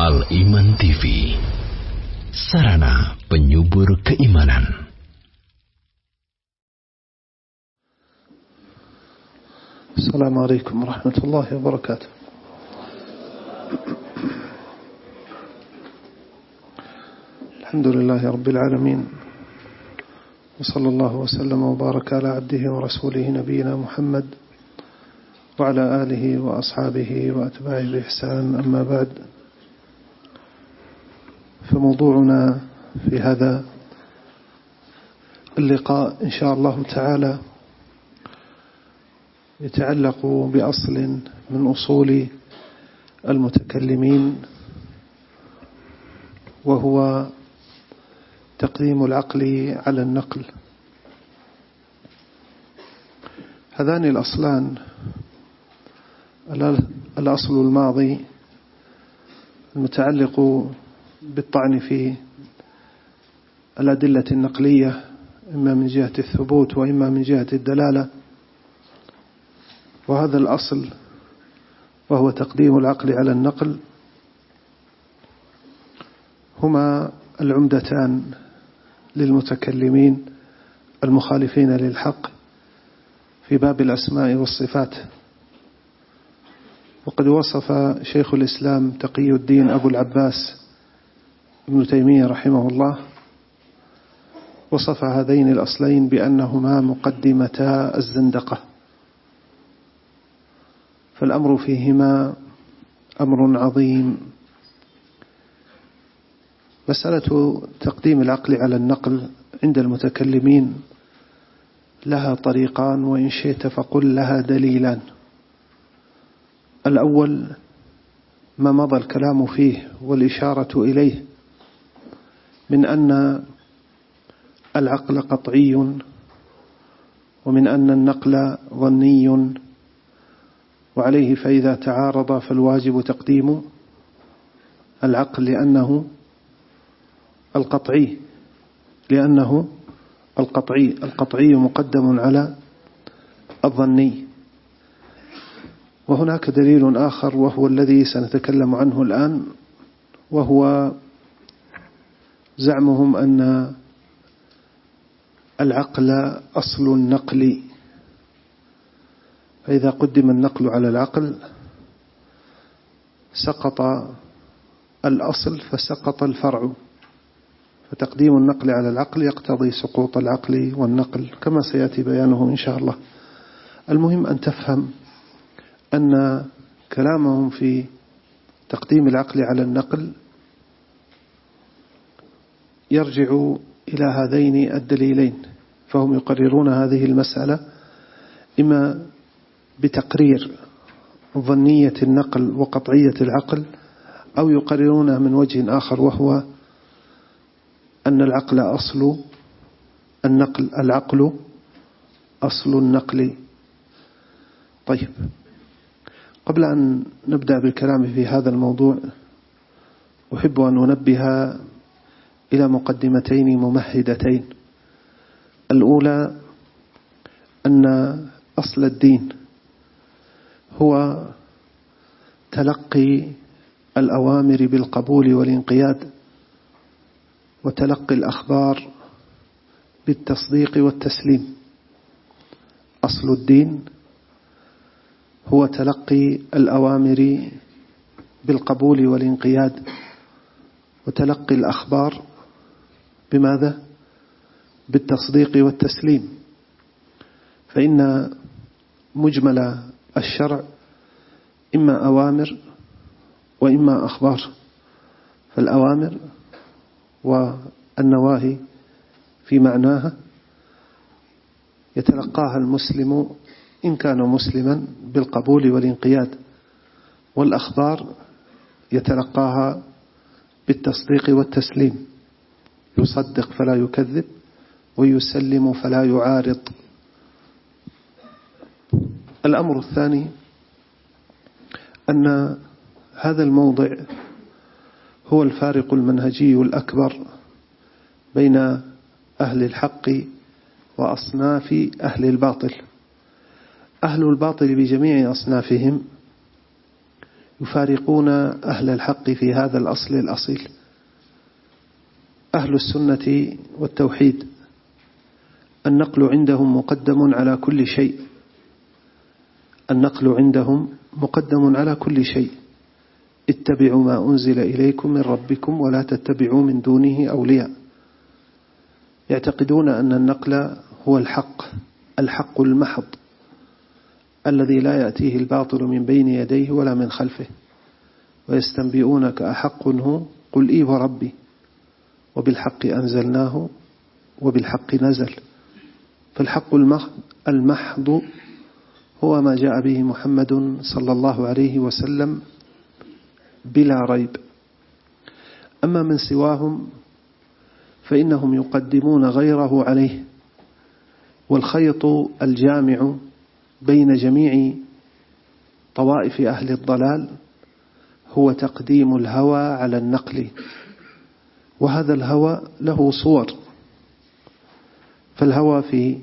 Al-Iman TV, sarana penyubur keimanan. Assalamualaikum warahmatullahi wabarakatuh. Alhamdulillahi rabbil alamin. Wa sallallahu wa sallam wa baraka ala abdihi wa rasulihi nabiyina Muhammad wa ala alihi wa ashabihi wa atba'ihi bi ihsan. Amma ba'd. فموضوعنا في هذا اللقاء إن شاء الله تعالى يتعلق بأصل من أصول المتكلمين، وهو تقديم العقل على النقل. هذان الأصلان، الأصل الماضي المتعلق بالطعن في الأدلة النقلية إما من جهة الثبوت وإما من جهة الدلالة، وهذا الأصل وهو تقديم العقل على النقل، هما العمدتان للمتكلمين المخالفين للحق في باب الأسماء والصفات. وقد وصف شيخ الإسلام تقي الدين أبو العباس ابن تيمية رحمه الله، وصف هذين الأصلين بأنهما مقدمتا الزندقة، فالأمر فيهما أمر عظيم. مسألة تقديم العقل على النقل عند المتكلمين لها طريقان، وإن شئت فقل لها دليلان. الأول ما مضى الكلام فيه والإشارة إليه من أن العقل قطعي، ومن أن النقل ظني، وعليه فإذا تعارض فالواجب تقديم العقل لأنه القطعي مقدم على الظني. وهناك دليل آخر وهو الذي سنتكلم عنه الآن، وهو زعمهم أن العقل أصل النقل، فإذا قدم النقل على العقل سقط الأصل فسقط الفرع، فتقديم النقل على العقل يقتضي سقوط العقل والنقل كما سيأتي بيانه إن شاء الله. المهم أن تفهم أن كلامهم في تقديم العقل على النقل يرجع إلى هذين الدليلين، فهم يقررون هذه المسألة إما بتقرير ظنية النقل وقطعية العقل، أو يقررونها من وجه آخر وهو أن العقل أصل النقل، العقل أصل النقل. طيب، قبل أن نبدأ بالكلام في هذا الموضوع أحب أن أنبه إلى مقدمتين ممهدتين. الأولى أن أصل الدين هو تلقي الأوامر بالقبول والانقياد، وتلقي الأخبار بالتصديق والتسليم. أصل الدين هو تلقي الأوامر بالقبول والانقياد، وتلقي الأخبار بماذا؟ بالتصديق والتسليم. فإن مجمل الشرع إما أوامر وإما أخبار، فالأوامر والنواهي في معناها يتلقاها المسلم إن كان مسلما بالقبول والانقياد، والأخبار يتلقاها بالتصديق والتسليم، يصدق فلا يكذب ويسلم فلا يعارض. الأمر الثاني أن هذا الموضع هو الفارق المنهجي الأكبر بين أهل الحق وأصناف أهل الباطل. أهل الباطل بجميع أصنافهم يفارقون أهل الحق في هذا الأصل الأصيل. أهل السنة والتوحيد النقل عندهم مقدم على كل شيء، النقل عندهم مقدم على كل شيء. اتبعوا ما أنزل إليكم من ربكم ولا تتبعوا من دونه أولياء. يعتقدون أن النقل هو الحق المحض الذي لا يأتيه الباطل من بين يديه ولا من خلفه. ويستنبئونك أحق هو قل إي وربي وبالحق أنزلناه وبالحق نزل. فالحق المحض هو ما جاء به محمد صلى الله عليه وسلم بلا ريب. أما من سواهم فإنهم يقدمون غيره عليه. والخيط الجامع بين جميع طوائف أهل الضلال هو تقديم الهوى على النقل. وهذا الهوى له صور. فالهوى في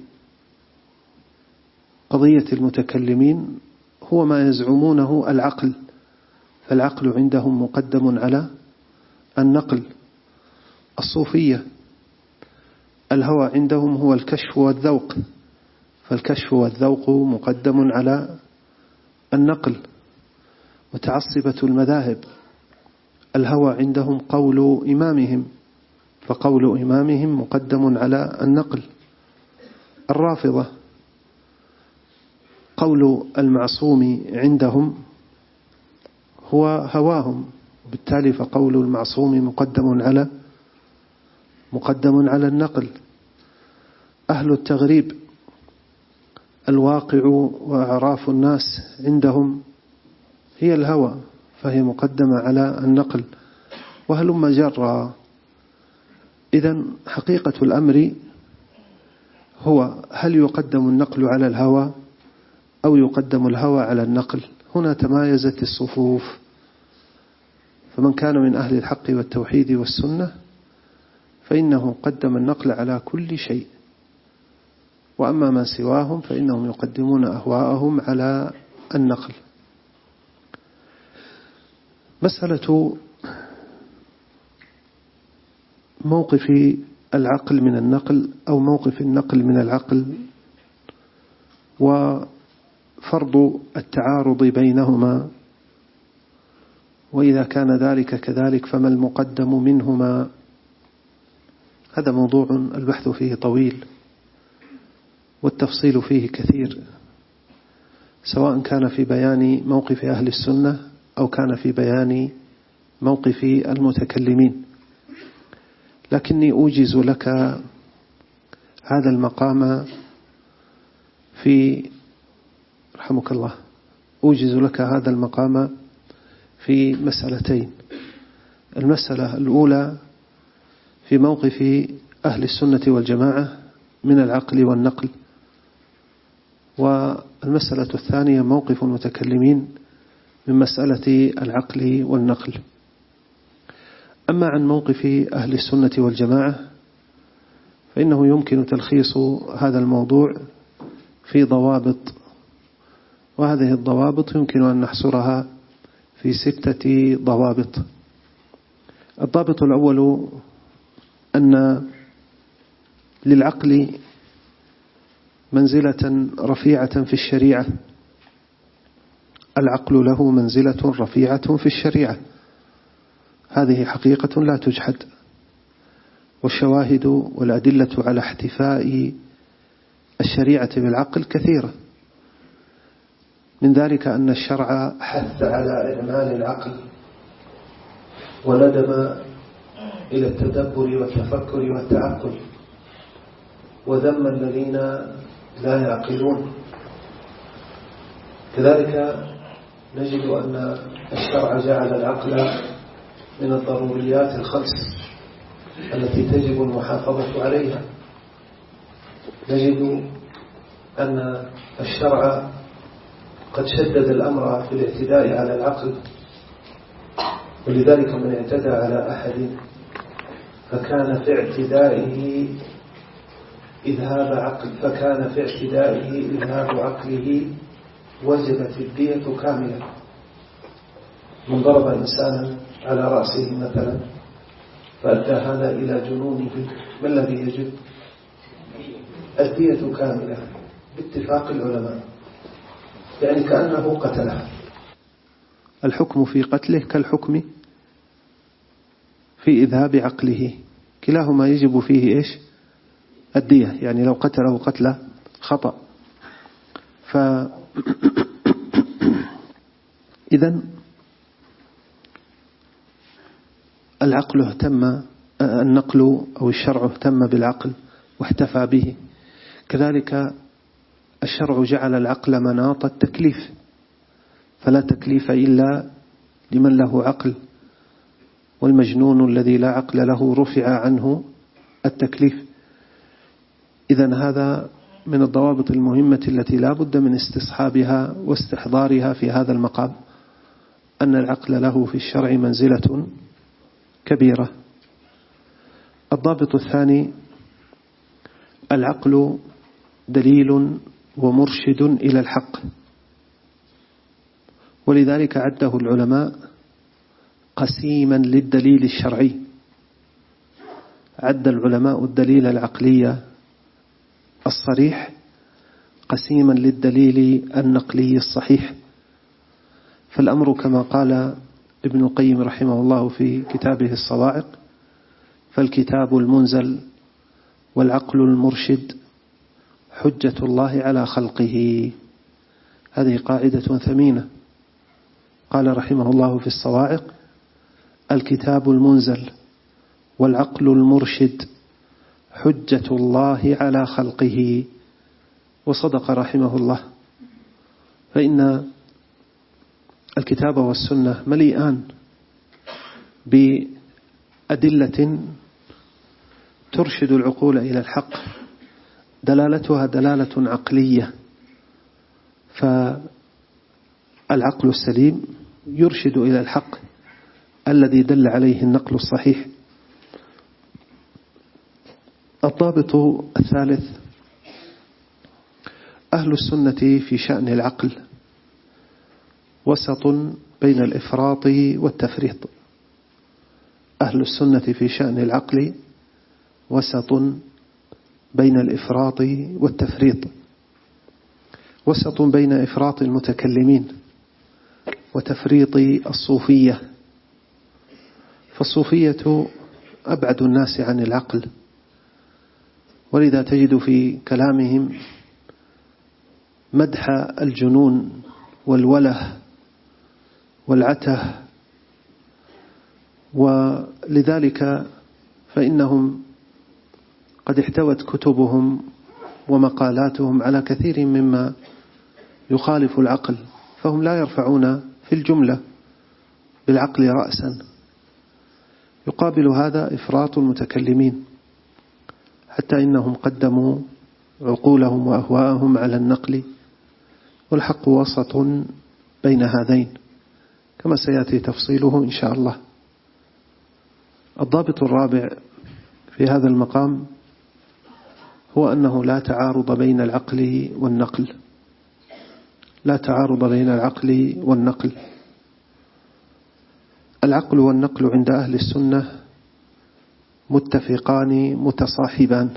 قضية المتكلمين هو ما يزعمونه العقل، فالعقل عندهم مقدم على النقل. الصوفية الهوى عندهم هو الكشف والذوق، فالكشف والذوق مقدم على النقل. متعصبة المذاهب الهوى عندهم قول إمامهم، فقول إمامهم مقدم على النقل. الرافضة قول المعصوم عندهم هو هواهم، وبالتالي فقول المعصوم مقدم على النقل. أهل التغريب الواقع وأعراف الناس عندهم هي الهوى، فهي مقدمة على النقل. وهلم جرى. إذن حقيقة الأمر هو هل يقدم النقل على الهوى أو يقدم الهوى على النقل؟ هنا تمايزت الصفوف. فمن كان من أهل الحق والتوحيد والسنة فإنه قدم النقل على كل شيء، وأما من سواهم فإنهم يقدمون أهواءهم على النقل. مسألة موقف العقل من النقل أو موقف النقل من العقل وفرض التعارض بينهما، وإذا كان ذلك كذلك فما المقدم منهما. هذا موضوع البحث فيه طويل والتفصيل فيه كثير، سواء كان في بيان موقف أهل السنة أو كان في بيان موقف المتكلمين. لكني أوجز لك هذا المقام رحمك الله، أوجز لك هذا المقام في مسألتين. المسألة الأولى في موقف أهل السنة والجماعة من العقل والنقل، والمسألة الثانية موقف المتكلمين من مسألة العقل والنقل. أما عن موقف أهل السنة والجماعة فإنه يمكن تلخيص هذا الموضوع في ضوابط، وهذه الضوابط يمكن أن نحصرها في 6 ضوابط. الضابط الأول أن للعقل منزلة رفيعة في الشريعة. العقل له منزلة رفيعة في الشريعة، هذه حقيقة لا تجحد. والشواهد والأدلة على احتفاء الشريعة بالعقل كثيرة. من ذلك أن الشرع حث على إعمال العقل وندب إلى التدبر والتفكر والتعقل، وذم الذين لا يعقلون. كذلك نجد أن الشرع جعل العقل من الضروريات الخمس التي تجب المحافظة عليها. نجد أن الشرع قد شدد الأمر في الاعتداء على العقل، ولذلك من اعتدى على أحد فكان في اعتدائه إذهاب عقله وجبت الدية كاملة. من ضرب إنسانا على رأسه مثلا فأدى هذا إلى جنونه، ما الذي يجب؟ الدية كاملة باتفاق العلماء، يعني كأنه قتله. الحكم في قتله كالحكم في إذهاب عقله، كلاهما يجب فيه إيش؟ الدية، يعني لو قتله قتل خطأ. إذن العقل اهتم، النقل أو الشرع اهتم بالعقل واحتفى به، كذلك الشرع جعل العقل مناط التكليف، فلا تكليف إلا لمن له عقل، والمجنون الذي لا عقل له رفع عنه التكليف. إذن هذا من الضوابط المهمة التي لا بد من استصحابها واستحضارها في هذا المقام، أن العقل له في الشرع منزلة كبيرة. الضابط الثاني: العقل دليل ومرشد إلى الحق، ولذلك عده العلماء قسيما للدليل الشرعي. عد العلماء الدليل العقلي الصريح قسيما للدليل النقلي الصحيح. فالأمر كما قال ابن القيم رحمه الله في كتابه الصواعق: فالكتاب المنزل والعقل المرشد حجة الله على خلقه. هذه قاعدة ثمينة. قال رحمه الله في الصواعق: الكتاب المنزل والعقل المرشد حجة الله على خلقه. وصدق رحمه الله، فإن الكتاب والسنة مليئان بأدلة ترشد العقول إلى الحق، دلالتها دلالة عقلية، فالعقل السليم يرشد إلى الحق الذي دل عليه النقل الصحيح. الضابط الثالث: أهل السنة في شأن العقل وسط بين الإفراط والتفريط. أهل السنة في شأن العقل وسط بين الإفراط والتفريط، وسط بين إفراط المتكلمين وتفريط الصوفية. فالصوفية أبعد الناس عن العقل، ولذا تجد في كلامهم مدح الجنون والوله والعته، ولذلك فإنهم قد احتوت كتبهم ومقالاتهم على كثير مما يخالف العقل، فهم لا يرفعون في الجملة بالعقل رأسا. يقابل هذا إفراط المتكلمين، حتى إنهم قدموا عقولهم وأهواءهم على النقل، والحق وسط بين هذين كما سيأتي تفصيله إن شاء الله. الضابط الرابع في هذا المقام هو أنه لا تعارض بين العقل والنقل، لا تعارض بين العقل والنقل. العقل والنقل عند أهل السنة متفقان متصاحبان،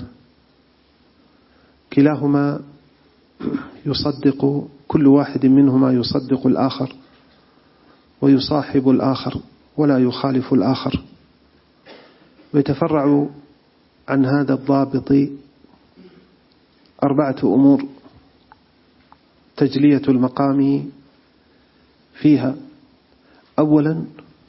كلاهما يصدق، كل واحد منهما يصدق الآخر ويصاحب الآخر ولا يخالف الآخر. ويتفرع عن هذا الضابط 4 أمور تجلية المقام فيها. أولا،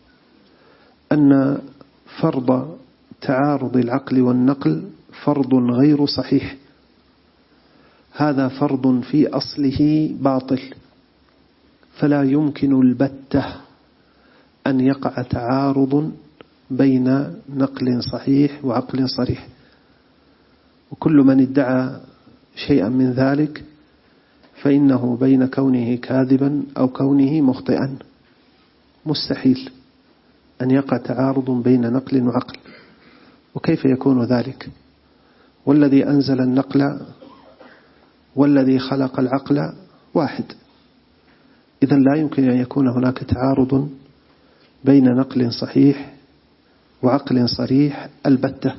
أن فرض تعارض العقل والنقل فرض غير صحيح، هذا فرض في أصله باطل، فلا يمكن البتة أن يقع تعارض بين نقل صحيح وعقل صريح. وكل من ادعى شيئا من ذلك فإنه بين كونه كاذبا أو كونه مخطئا. مستحيل أن يقع تعارض بين نقل وعقل، وكيف يكون ذلك؟ والذي أنزل النقل والذي خلق العقل واحد، إذن لا يمكن أن يكون هناك تعارض بين نقل صحيح وعقل صريح البتة.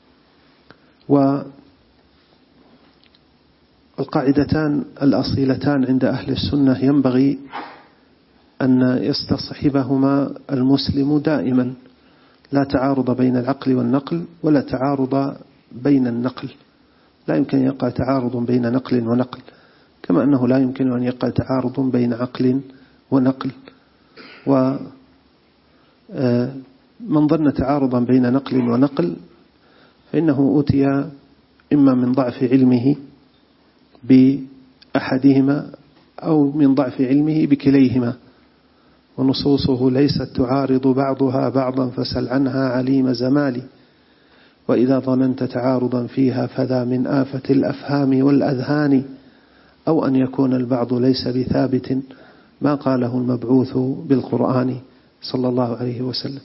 والقاعدتان الأصيلتان عند أهل السنة ينبغي أن يستصحبهما المسلم دائما: لا تعارض بين العقل والنقل، ولا تعارض بين النقل. لا يمكن أن يقع تعارض بين نقل ونقل، كما أنه لا يمكن أن يقع تعارض بين عقل ونقل. ومن ظن تعارضا بين نقل ونقل فإنه أوتي إما من ضعف علمه بأحدهما أو من ضعف علمه بكليهما، ونصوصه ليست تعارض بعضها بعضا فسل عنها عليم زمالي، وإذا ظننت تعارضا فيها فذا من آفة الأفهام والأذهان، أو أن يكون البعض ليس بثابت ما قاله المبعوث بالقرآن صلى الله عليه وسلم.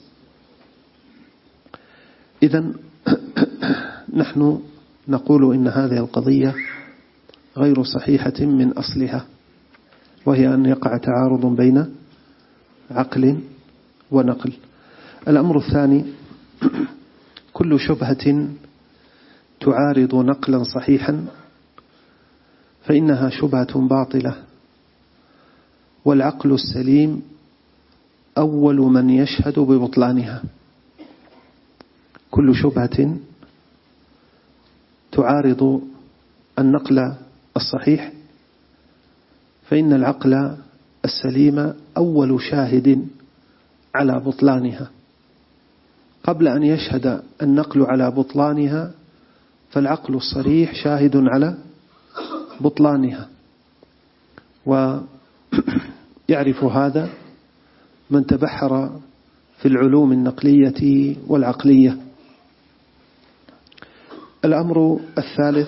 إذن نحن نقول إن هذه القضية غير صحيحة من أصلها، وهي أن يقع تعارض بين عقل ونقل. الأمر الثاني: كل شبهة تعارض نقلا صحيحا فإنها شبهة باطلة، والعقل السليم أول من يشهد ببطلانها. كل شبهة تعارض النقل الصحيح فإن العقل السليم أول شاهد على بطلانها. قبل أن يشهد النقل على بطلانها فالعقل الصريح شاهد على بطلانها، ويعرف هذا من تبحر في العلوم النقلية والعقلية. الأمر الثالث: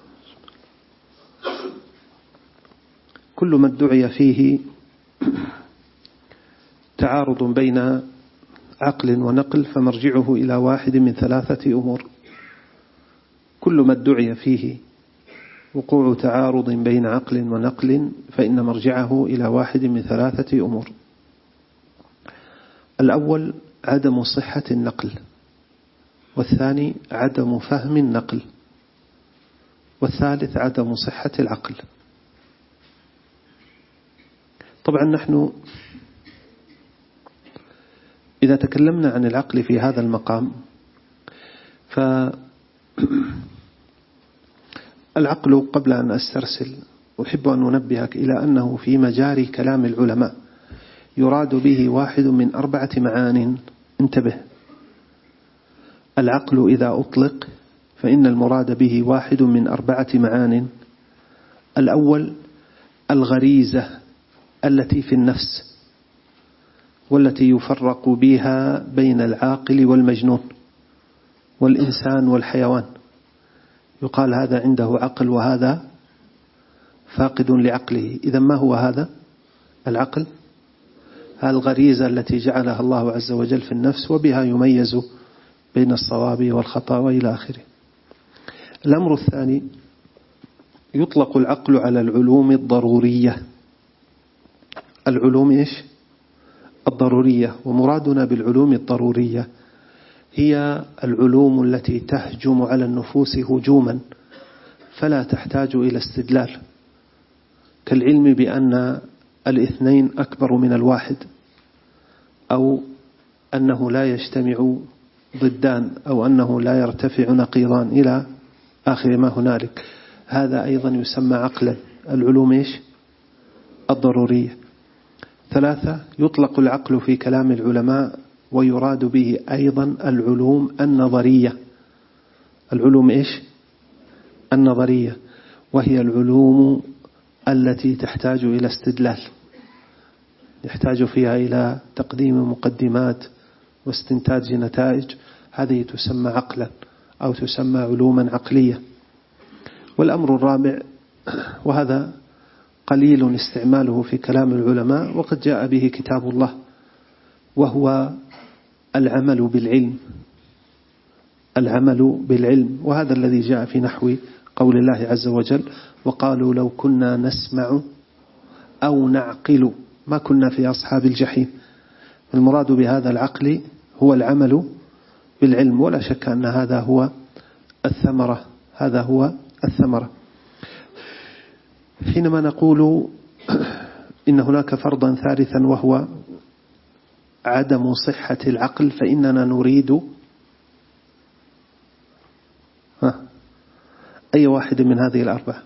كل ما ادعي فيه تعارض بين عقل ونقل فمرجعه إلى واحد من ثلاثة أمور. كل ما ادعي فيه وقوع تعارض بين عقل ونقل فإن مرجعه إلى واحد من ثلاثة أمور. الأول عدم صحة النقل، والثاني عدم فهم النقل، والثالث عدم صحة العقل. طبعا نحن إذا تكلمنا عن العقل في هذا المقام فالعقل، قبل أن أسترسل أحب أن أنبهك إلى أنه في مجاري كلام العلماء يراد به واحد من 4 معان. انتبه: العقل إذا أطلق فإن المراد به واحد من 4 معان. الأول الغريزة التي في النفس، والتي يفرق بها بين العاقل والمجنون والإنسان والحيوان، يقال هذا عنده عقل وهذا فاقد لعقله. إذا ما هو هذا العقل؟ الغريزة التي جعلها الله عز وجل في النفس، وبها يميز بين الصواب والخطأ وإلى آخره. الأمر الثاني: يطلق العقل على العلوم الضرورية. العلوم إيش؟ الضرورية. ومرادنا بالعلوم الضرورية هي العلوم التي تهجم على النفوس هجوما فلا تحتاج إلى استدلال، كالعلم بأن 2 أكبر من 1، أو أنه لا يجتمع ضدان، أو أنه لا يرتفع نقيضان إلى آخر ما هنالك. هذا أيضا يسمى عقلا. العلوم إيش؟ الضرورية. 3: يطلق العقل في كلام العلماء ويراد به أيضا العلوم النظرية. العلوم إيش؟ النظرية، وهي العلوم التي تحتاج إلى استدلال، يحتاج فيها إلى تقديم مقدمات واستنتاج نتائج. هذه تسمى عقلا أو تسمى علوما عقلية. والأمر الرابع، وهذا قليل استعماله في كلام العلماء وقد جاء به كتاب الله، وهو العمل بالعلم. العمل بالعلم، وهذا الذي جاء في نحو قول الله عز وجل: وقالوا لو كنا نسمع أو نعقل ما كنا في أصحاب الجحيم. المراد بهذا العقل هو العمل بالعلم، ولا شك أن هذا هو الثمرة، هذا هو الثمرة. حينما نقول إن هناك فرضا ثالثا وهو عدم صحة العقل، فإننا نريد أي واحد من هذه الأربعة؟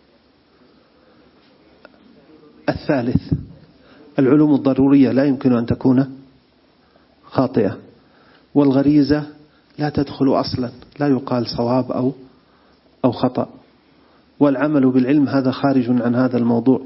الثالث، العلوم الضرورية لا يمكن أن تكون خاطئة، والغريزة لا تدخل أصلا، لا يقال صواب أو خطأ، والعمل بالعلم هذا خارج عن هذا الموضوع.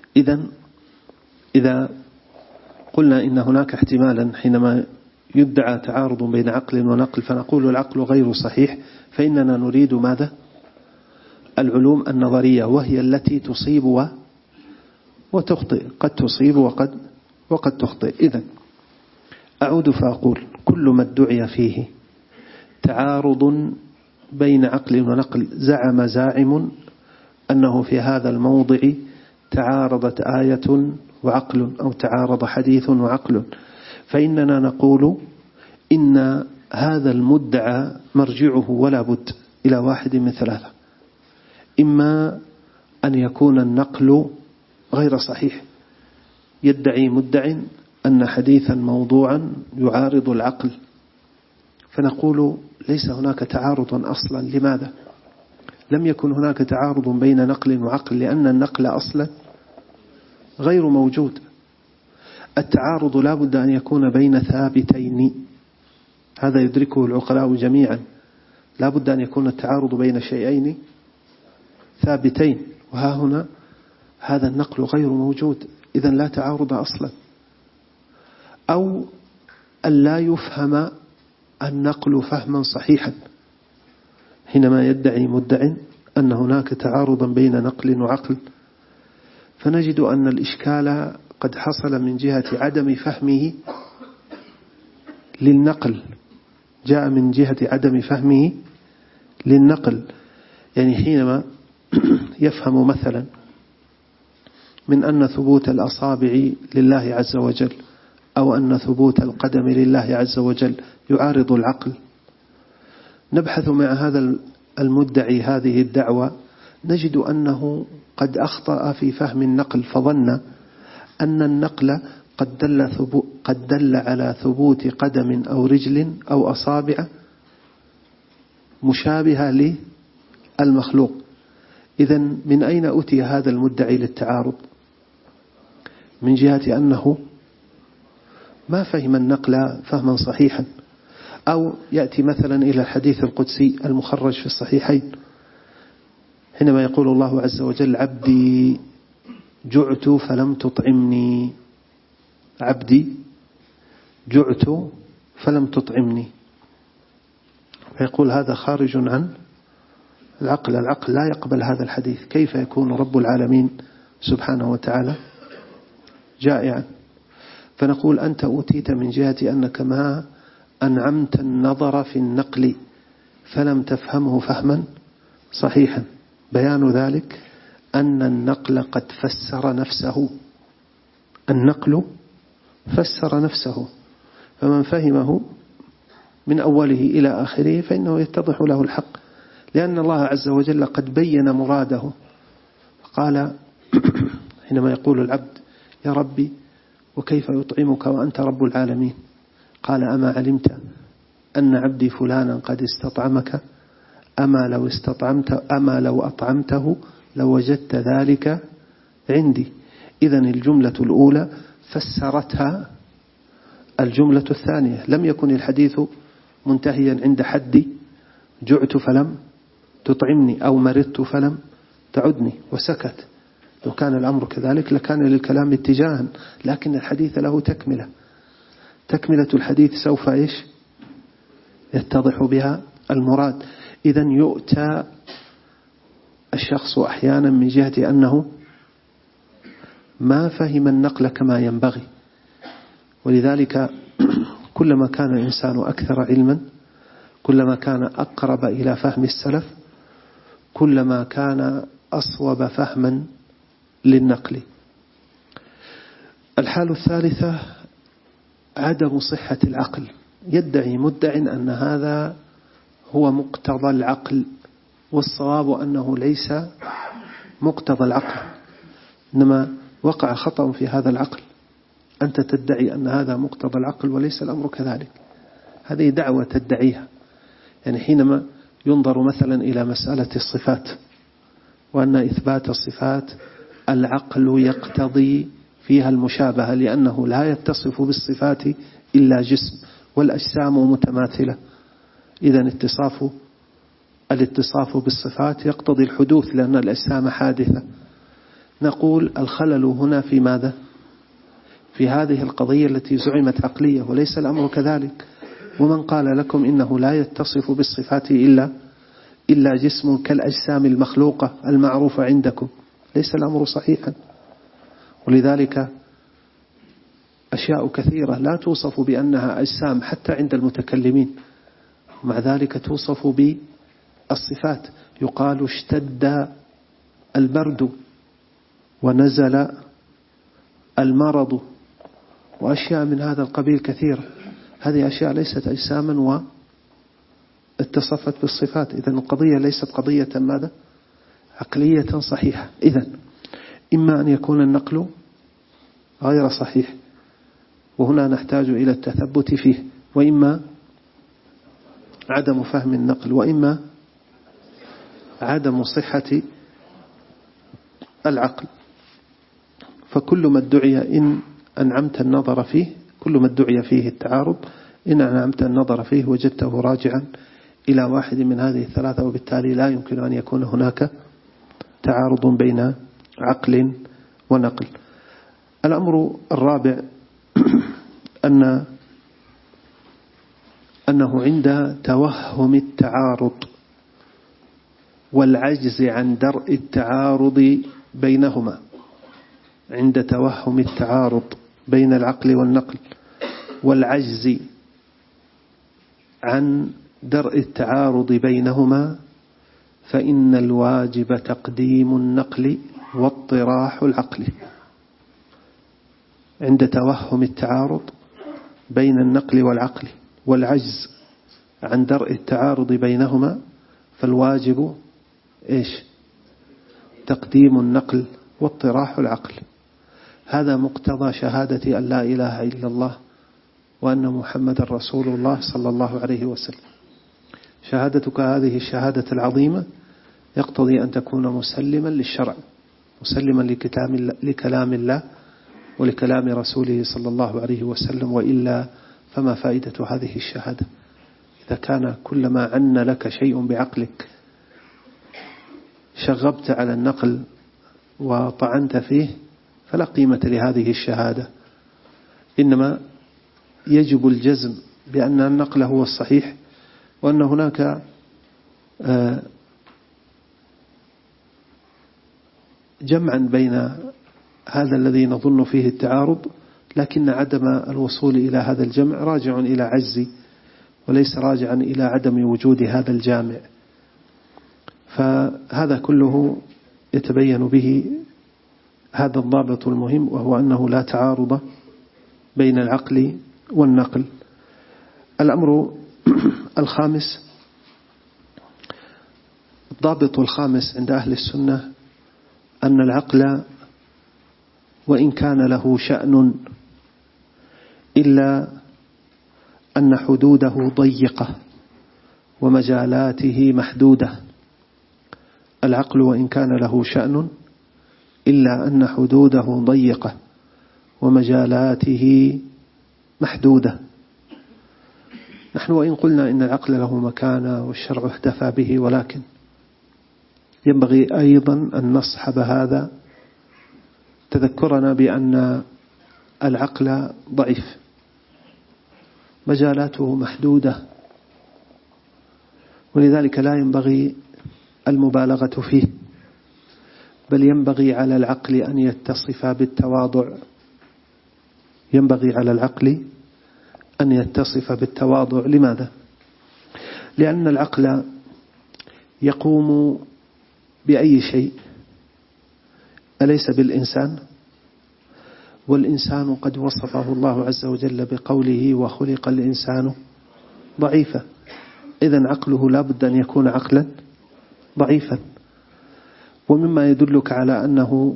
إذا قلنا إن هناك احتمالا حينما يدعى تعارض بين عقل ونقل فنقول العقل غير صحيح، فإننا نريد ماذا؟ العلوم النظرية، وهي التي تصيب وتخطئ، قد تصيب وقد تخطئ. إذن أعود فأقول كل ما ادعي فيه تعارض بين عقل ونقل، زعم زاعم أنه في هذا الموضع تعارضت آية وعقل أو تعارض حديث وعقل، فإننا نقول إن هذا المدعى مرجعه ولا بد إلى واحد من ثلاثة: إما أن يكون النقل غير صحيح، يدعي مدع أن حديثا موضوعا يعارض العقل، فنقول ليس هناك تعارض أصلا. لماذا؟ لم يكن هناك تعارض بين نقل وعقل، لأن النقل أصلا غير موجود. التعارض لا بد أن يكون بين ثابتين، هذا يدركه العقلاء جميعا، لا بد أن يكون التعارض بين شيئين ثابتين، وها هنا هذا النقل غير موجود، إذن لا تعارض أصلا. أو أن لا يفهم النقل فهما صحيحا، حينما يدعي مدع أن هناك تعارضا بين نقل وعقل، فنجد أن الإشكال قد حصل من جهة عدم فهمه للنقل، جاء من جهة عدم فهمه للنقل. يعني حينما يفهم مثلا من أن ثبوت الأصابع لله عز وجل أو أن ثبوت القدم لله عز وجل يعارض العقل، نبحث مع هذا المدعي هذه الدعوة، نجد أنه قد أخطأ في فهم النقل، فظن أن النقل قد دل على ثبوت قدم أو رجل أو أصابع مشابهة للمخلوق. إذن من أين أتي هذا المدعي للتعارض؟ من جهة أنه ما فهم النقل فهما صحيحا. أو يأتي مثلا إلى الحديث القدسي المخرج في الصحيحين، حينما يقول الله عز وجل: عبدي جعت فلم تطعمني، عبدي جعت فلم تطعمني، فيقول هذا خارج عن العقل، العقل لا يقبل هذا الحديث. كيف يكون رب العالمين سبحانه وتعالى جائعا؟ فنقول أنت أوتيت من جهة أنك ما أنعمت النظر في النقل فلم تفهمه فهما صحيحا. بيان ذلك أن النقل قد فسر نفسه، النقل فسر نفسه، فمن فهمه من أوله إلى آخره فإنه يتضح له الحق، لأن الله عز وجل قد بين مراده. قال حينما يقول العبد: يا ربي وكيف يطعمك وأنت رب العالمين؟ قال: أما علمت أن عبدي فلانا قد استطعمك؟ أما لو أطعمته لوجدت ذلك عندي. إذن الجملة الأولى فسرتها الجملة الثانية، لم يكن الحديث منتهيا عند حد جعت فلم تطعمني أو مرضت فلم تعدني وسكت. لو كان الأمر كذلك لكان للكلام اتجاها، لكن الحديث له تكملة الحديث سوف يتضح بها المراد. إذن يؤتى الشخص أحيانا من جهة أنه ما فهم النقل كما ينبغي، ولذلك كلما كان الإنسان أكثر علما، كلما كان أقرب إلى فهم السلف، كلما كان أصوب فهما للنقل. الحالة الثالثة عدم صحة العقل. يدعي مدع أن هذا هو مقتضى العقل، والصواب أنه ليس مقتضى العقل، إنما وقع خطأ في هذا العقل. أنت تدعي أن هذا مقتضى العقل وليس الأمر كذلك. هذه دعوة تدعيها. يعني حينما ينظر مثلا إلى مسألة الصفات، وأن إثبات الصفات العقل يقتضي فيها المشابهة، لأنه لا يتصف بالصفات إلا جسم، والأجسام متماثلة، إذن الاتصاف بالصفات يقتضي الحدوث لأن الأجسام حادثة. نقول الخلل هنا في ماذا؟ في هذه القضية التي زعمت عقلية، وليس الأمر كذلك. ومن قال لكم إنه لا يتصف بالصفات إلا جسم كالأجسام المخلوقة المعروفة عندكم، ليس الأمر صحيحا. ولذلك أشياء كثيرة لا توصف بأنها أجسام حتى عند المتكلمين، ومع ذلك توصف بالصفات. يقال اشتد البرد ونزل المرض، وأشياء من هذا القبيل كثيرة. هذه أشياء ليست أجساما واتصفت بالصفات. إذن القضية ليست قضية ماذا؟ عقلية صحيحة. إذن إما أن يكون النقل غير صحيح، وهنا نحتاج إلى التثبت فيه، وإما عدم فهم النقل، وإما عدم صحة العقل. فكل ما ادعي إن أنعمت النظر فيه، كل ما ادعي فيه التعارض إن أنعمت النظر فيه وجدته راجعا إلى واحد من هذه الثلاثة، وبالتالي لا يمكن أن يكون هناك تعارض بين عقل ونقل. الأمر الرابع أنه عند توهم التعارض والعجز عن درء التعارض بينهما، عند توهم التعارض بين العقل والنقل والعجز عن درء التعارض بينهما، فإن الواجب تقديم النقل واطراح العقل. عند توهم التعارض بين النقل والعقل والعجز عن درء التعارض بينهما، فالواجب إيش؟ تقديم النقل واطراح العقل. هذا مقتضى شهادة أن لا إله إلا الله وأن محمد رسول الله صلى الله عليه وسلم. شهادتك هذه الشهادة العظيمة يقتضي أن تكون مسلما للشرع، مسلما لكلام الله ولكلام رسوله صلى الله عليه وسلم، وإلا فما فائدة هذه الشهادة؟ إذا كان كلما عن لك شيء بعقلك شغبت على النقل وطعنت فيه فلا قيمة لهذه الشهادة. إنما يجب الجزم بأن النقل هو الصحيح، وأن هناك جمعا بين هذا الذي نظن فيه التعارض، لكن عدم الوصول إلى هذا الجمع راجع إلى عجز وليس راجعا إلى عدم وجود هذا الجامع. فهذا كله يتبين به هذا الضابط المهم، وهو أنه لا تعارض بين العقل والنقل. الأمر الخامس، الضابط الخامس عند أهل السنة، أن العقل وإن كان له شأن إلا أن حدوده ضيقة ومجالاته محدودة. العقل وإن كان له شأن إلا أن حدوده ضيقة ومجالاته محدودة. نحن وإن قلنا إن العقل له مكانة والشرع احتفى به، ولكن ينبغي أيضا أن نصحب هذا تذكرنا بأن العقل ضعيف، مجالاته محدودة، ولذلك لا ينبغي المبالغة فيه، بل ينبغي على العقل أن يتصف بالتواضع. ينبغي على العقل أن يتصف بالتواضع. لماذا؟ لأن العقل يقوم بأي شيء، أليس بالإنسان؟ والإنسان قد وصفه الله عز وجل بقوله وخلق الإنسان ضعيفا. إذن عقله لا بد أن يكون عقلا ضعيفا. ومما يدلك على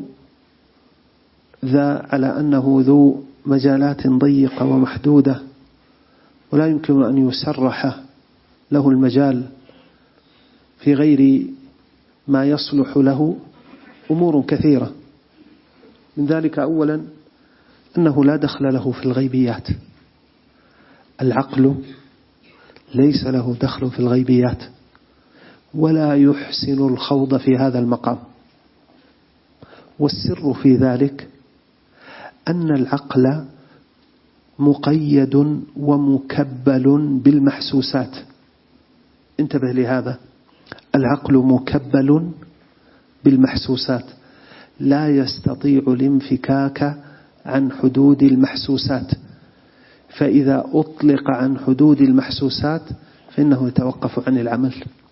أنه ذو مجالات ضيقة ومحدودة ولا يمكن أن يسرح له المجال في غير ما يصلح له أمور كثيرة. من ذلك أولا أنه لا دخل له في الغيبيات. العقل ليس له دخل في الغيبيات ولا يحسن الخوض في هذا المقام. والسر في ذلك أن العقل مقيد ومكبل بالمحسوسات. انتبه لهذا، العقل مكبل بالمحسوسات، لا يستطيع الانفكاك عن حدود المحسوسات، فإذا أطلق عن حدود المحسوسات فإنه يتوقف عن العمل.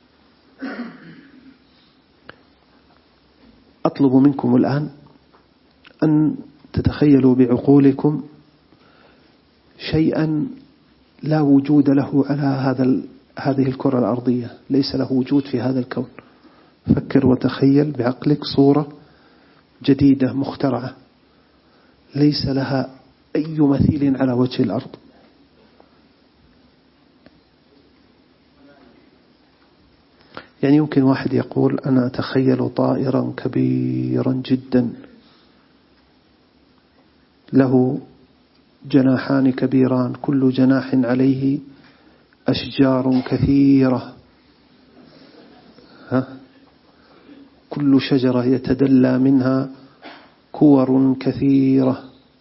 أطلب منكم الآن أن تتخيلوا بعقولكم شيئا لا وجود له على هذه الكرة الأرضية، ليس له وجود في هذا الكون. فكر وتخيل بعقلك صورة جديدة مخترعة ليس لها أي مثيل على وجه الأرض. يعني يمكن واحد يقول أنا أتخيل طائرا كبيرا جدا له جناحان كبيران، كل جناح عليه أشجار كثيرة، كل شجرة يتدلى منها كور كثيرة،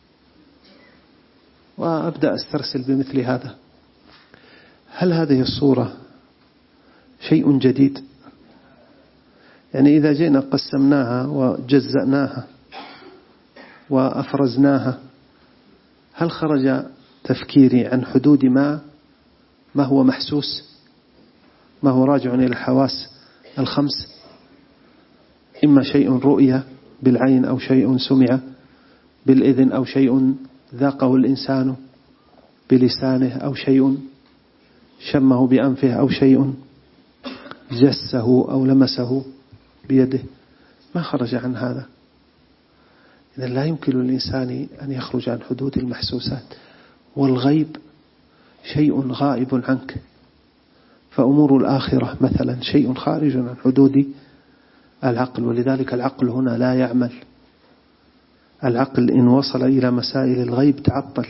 وأبدأ أسترسل بمثل هذا. هل هذه الصورة شيء جديد؟ يعني إذا جئنا قسمناها وجزأناها وأفرزناها، هل خرج تفكيري عن حدود ما هو محسوس، ما هو راجع إلى الحواس الخمس؟ إما شيء رؤية بالعين أو شيء سمع بالإذن أو شيء ذاقه الإنسان بلسانه أو شيء شمه بأنفه أو شيء جسه أو لمسه بيده. ما خرج عن هذا. إذن لا يمكن للإنسان أن يخرج عن حدود المحسوسات. والغيب شيء غائب عنك، فأمور الآخرة مثلا شيء خارج عن حدود العقل، ولذلك العقل هنا لا يعمل. العقل إن وصل إلى مسائل الغيب تعطل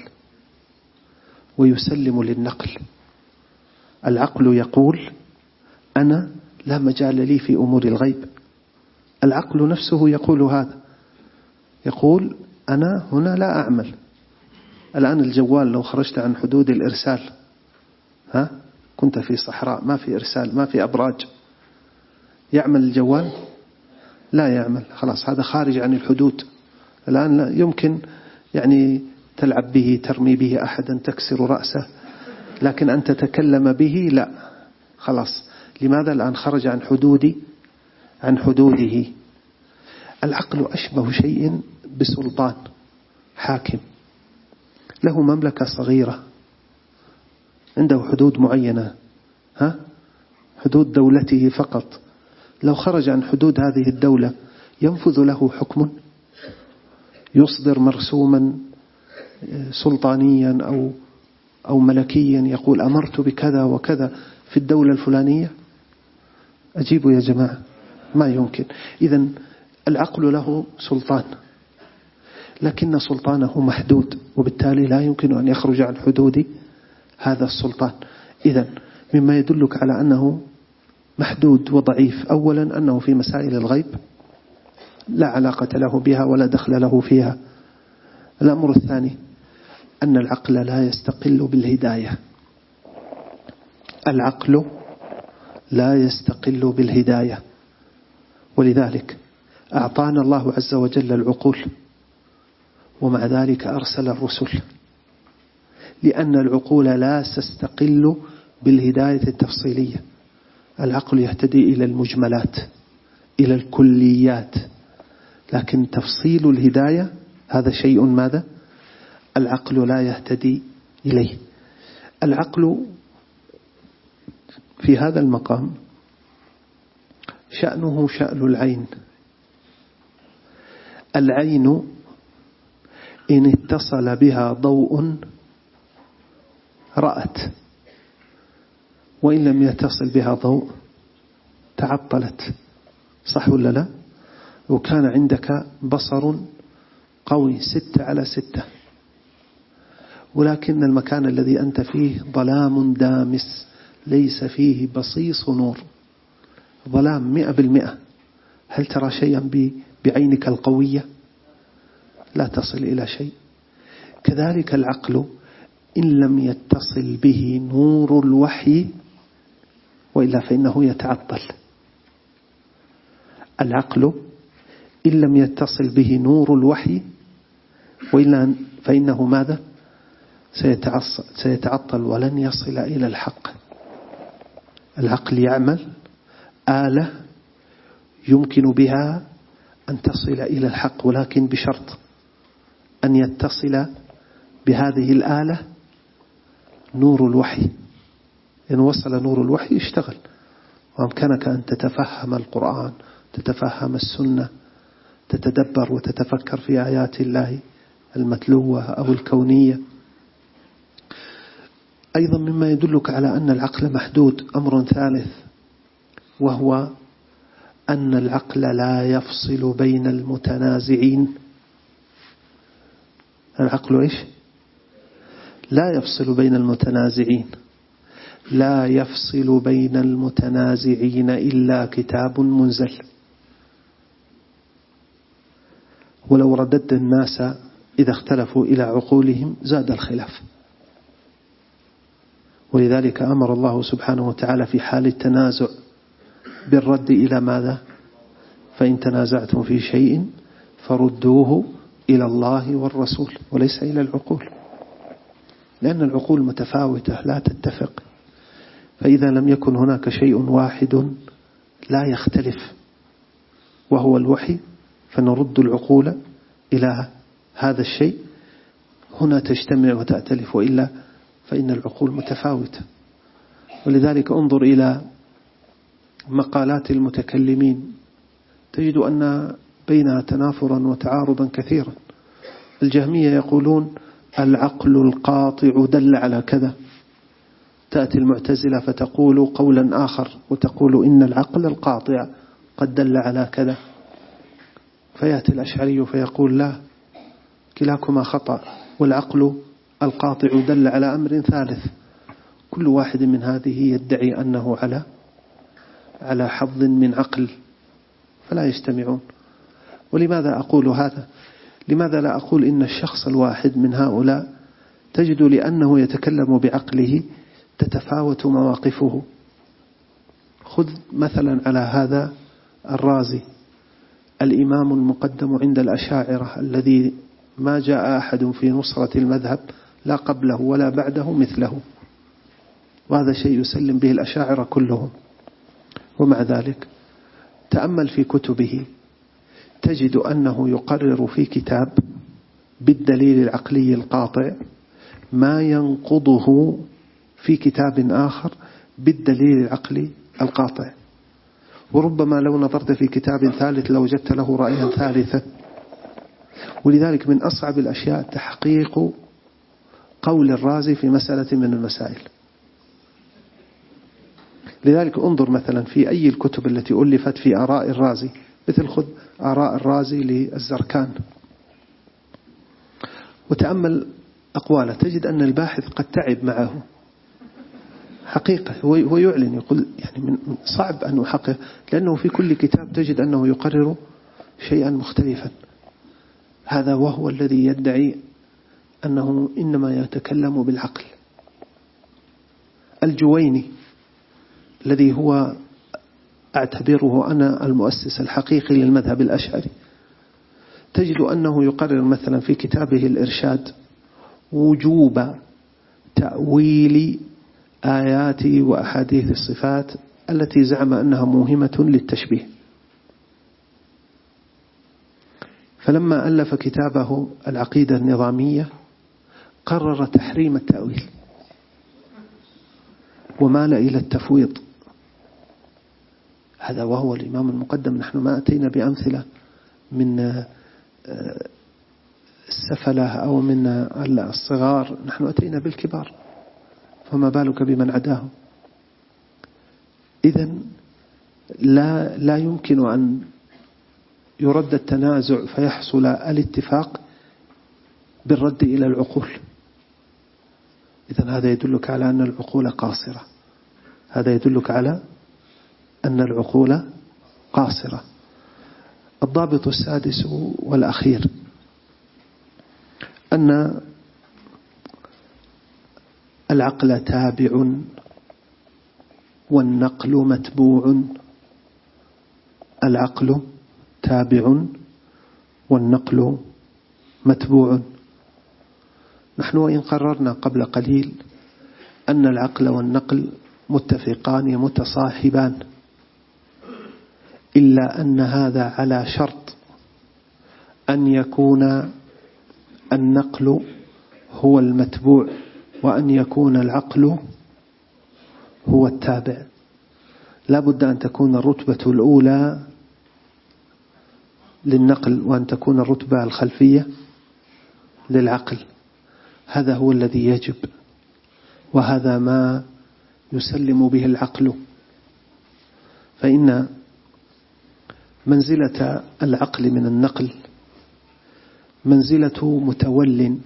ويسلم للنقل. العقل يقول أنا لا مجال لي في أمور الغيب. العقل نفسه يقول هذا، يقول أنا هنا لا أعمل. الآن الجوال لو خرجت عن حدود الإرسال، كنت في صحراء ما في إرسال ما في أبراج، يعمل الجوال؟ لا يعمل، خلاص هذا خارج عن الحدود. الآن لا يمكن يعني تلعب به ترمي به أحدا تكسر رأسه، لكن أن تتكلم به لا، خلاص. لماذا؟ الآن خرج عن حدوده. العقل أشبه شيء بسلطان حاكم له مملكة صغيرة عنده حدود معينة، حدود دولته فقط. لو خرج عن حدود هذه الدولة ينفذ له حكم، يصدر مرسوما سلطانيا أو ملكيا يقول أمرت بكذا وكذا في الدولة الفلانية. أجيبوا يا جماعة، ما يمكن. إذن العقل له سلطان، لكن سلطانه محدود، وبالتالي لا يمكن أن يخرج عن حدود هذا السلطان. إذن مما يدلك على أنه محدود وضعيف، أولا أنه في مسائل الغيب لا علاقة له بها ولا دخل له فيها. الأمر الثاني أن العقل لا يستقل بالهداية. العقل لا يستقل بالهداية، ولذلك أعطانا الله عز وجل العقول، ومع ذلك أرسل الرسل، لأن العقول لا تستقل بالهداية التفصيلية. العقل يهتدي إلى المجملات إلى الكليات، لكن تفصيل الهداية هذا شيء ماذا؟ العقل لا يهتدي إليه. العقل في هذا المقام شأنه شأن العين. العين إن اتصل بها ضوء رأت، وإن لم يتصل بها ضوء تعطلت. صح ولا لا؟ وكان عندك بصر قوي 6/6، ولكن المكان الذي أنت فيه ظلام دامس ليس فيه بصيص نور، ظلام 100%. هل ترى شيئا بعينك القوية؟ لا تصل إلى شيء. كذلك العقل إن لم يتصل به نور الوحي وإلا فإنه يتعطل. العقل إن لم يتصل به نور الوحي وإلا فإنه ماذا؟ سيتعطل ولن يصل إلى الحق. العقل يعمل آلة يمكن بها أن تصل إلى الحق، ولكن بشرط أن يتصل بهذه الآلة نور الوحي. إن وصل نور الوحي اشتغل، وأمكنك أن تتفهم القرآن، تتفهم السنة، تتدبر وتتفكر في آيات الله المتلوة أو الكونية. أيضا مما يدلك على أن العقل محدود أمر ثالث، وهو أن العقل لا يفصل بين المتنازعين. العقل إيش؟ لا يفصل بين المتنازعين. لا يفصل بين المتنازعين إلا كتاب منزل. ولو رددت الناس إذا اختلفوا إلى عقولهم زاد الخلاف. ولذلك أمر الله سبحانه وتعالى في حال التنازع بالرد إلى ماذا؟ فإن تنازعتم في شيء فردوه إلى الله والرسول وليس إلى العقول، لأن العقول متفاوتة لا تتفق. فإذا لم يكن هناك شيء واحد لا يختلف وهو الوحي فنرد العقول إلى هذا الشيء، هنا تجتمع وتأتلف، وإلا فإن العقول متفاوتة. ولذلك انظر إلى مقالات المتكلمين تجد أن بينها تنافرا وتعارضا كثيرا. الجهمية يقولون العقل القاطع دل على كذا، تأتي المعتزلة فتقول قولا آخر وتقول إن العقل القاطع قد دل على كذا، فيأتي الأشعري فيقول لا، كلاكما خطأ، والعقل القاطع دل على أمر ثالث. كل واحد من هذه يدعي أنه على حظ من عقل، فلا يجتمعون. ولماذا أقول هذا؟ لماذا لا أقول إن الشخص الواحد من هؤلاء تجد لأنه يتكلم بعقله تتفاوت مواقفه. خذ مثلا على هذا الرازي، الإمام المقدم عند الأشاعرة الذي ما جاء أحد في نصرة المذهب لا قبله ولا بعده مثله، وهذا شيء يسلم به الأشاعرة كلهم. ومع ذلك تأمل في كتبه تجد أنه يقرر في كتاب بالدليل العقلي القاطع ما ينقضه في كتاب آخر بالدليل العقلي القاطع. وربما لو نظرت في كتاب ثالث لوجدت له رأيا ثالثا. ولذلك من أصعب الأشياء تحقيق قول الرازي في مسألة من المسائل. لذلك انظر مثلا في أي الكتب التي ألفت في آراء الرازي، مثل خذ آراء الرازي للزركان وتأمل أقواله، تجد أن الباحث قد تعب معه حقيقة. هو يعلن يقول يعني من صعب أن أحقق، لأنه في كل كتاب تجد أنه يقرر شيئا مختلفا. هذا وهو الذي يدعي أنه إنما يتكلم بالعقل. الجويني الذي هو أعتبره أنا المؤسس الحقيقي للمذهب الأشعري، تجد أنه يقرر مثلا في كتابه الإرشاد وجوب تأويل آيات وأحاديث الصفات التي زعم أنها موهمة للتشبيه. فلما ألف كتابه العقيدة النظامية قرر تحريم التأويل ومال إلى التفويض. هذا وهو الإمام المقدم. نحن ما أتينا بأمثلة من السفلة أو من الصغار، نحن أتينا بالكبار، فما بالك بمن عداهم. إذن لا يمكن أن يرد التنازع فيحصل الاتفاق بالرد إلى العقول. إذن هذا يدلك على أن العقول قاصرة، هذا يدلك على أن العقول قاصرة. الضابط السادس والأخير أن العقل تابع والنقل متبوع. العقل تابع والنقل متبوع. نحن وإن قررنا قبل قليل أن العقل والنقل متفقان متصاحبان، إلا أن هذا على شرط أن يكون النقل هو المتبوع وأن يكون العقل هو التابع. لا بد أن تكون الرتبة الأولى للنقل وأن تكون الرتبة الخلفية للعقل. هذا هو الذي يجب، وهذا ما يسلم به العقل. فإن منزلة العقل من النقل منزلة متول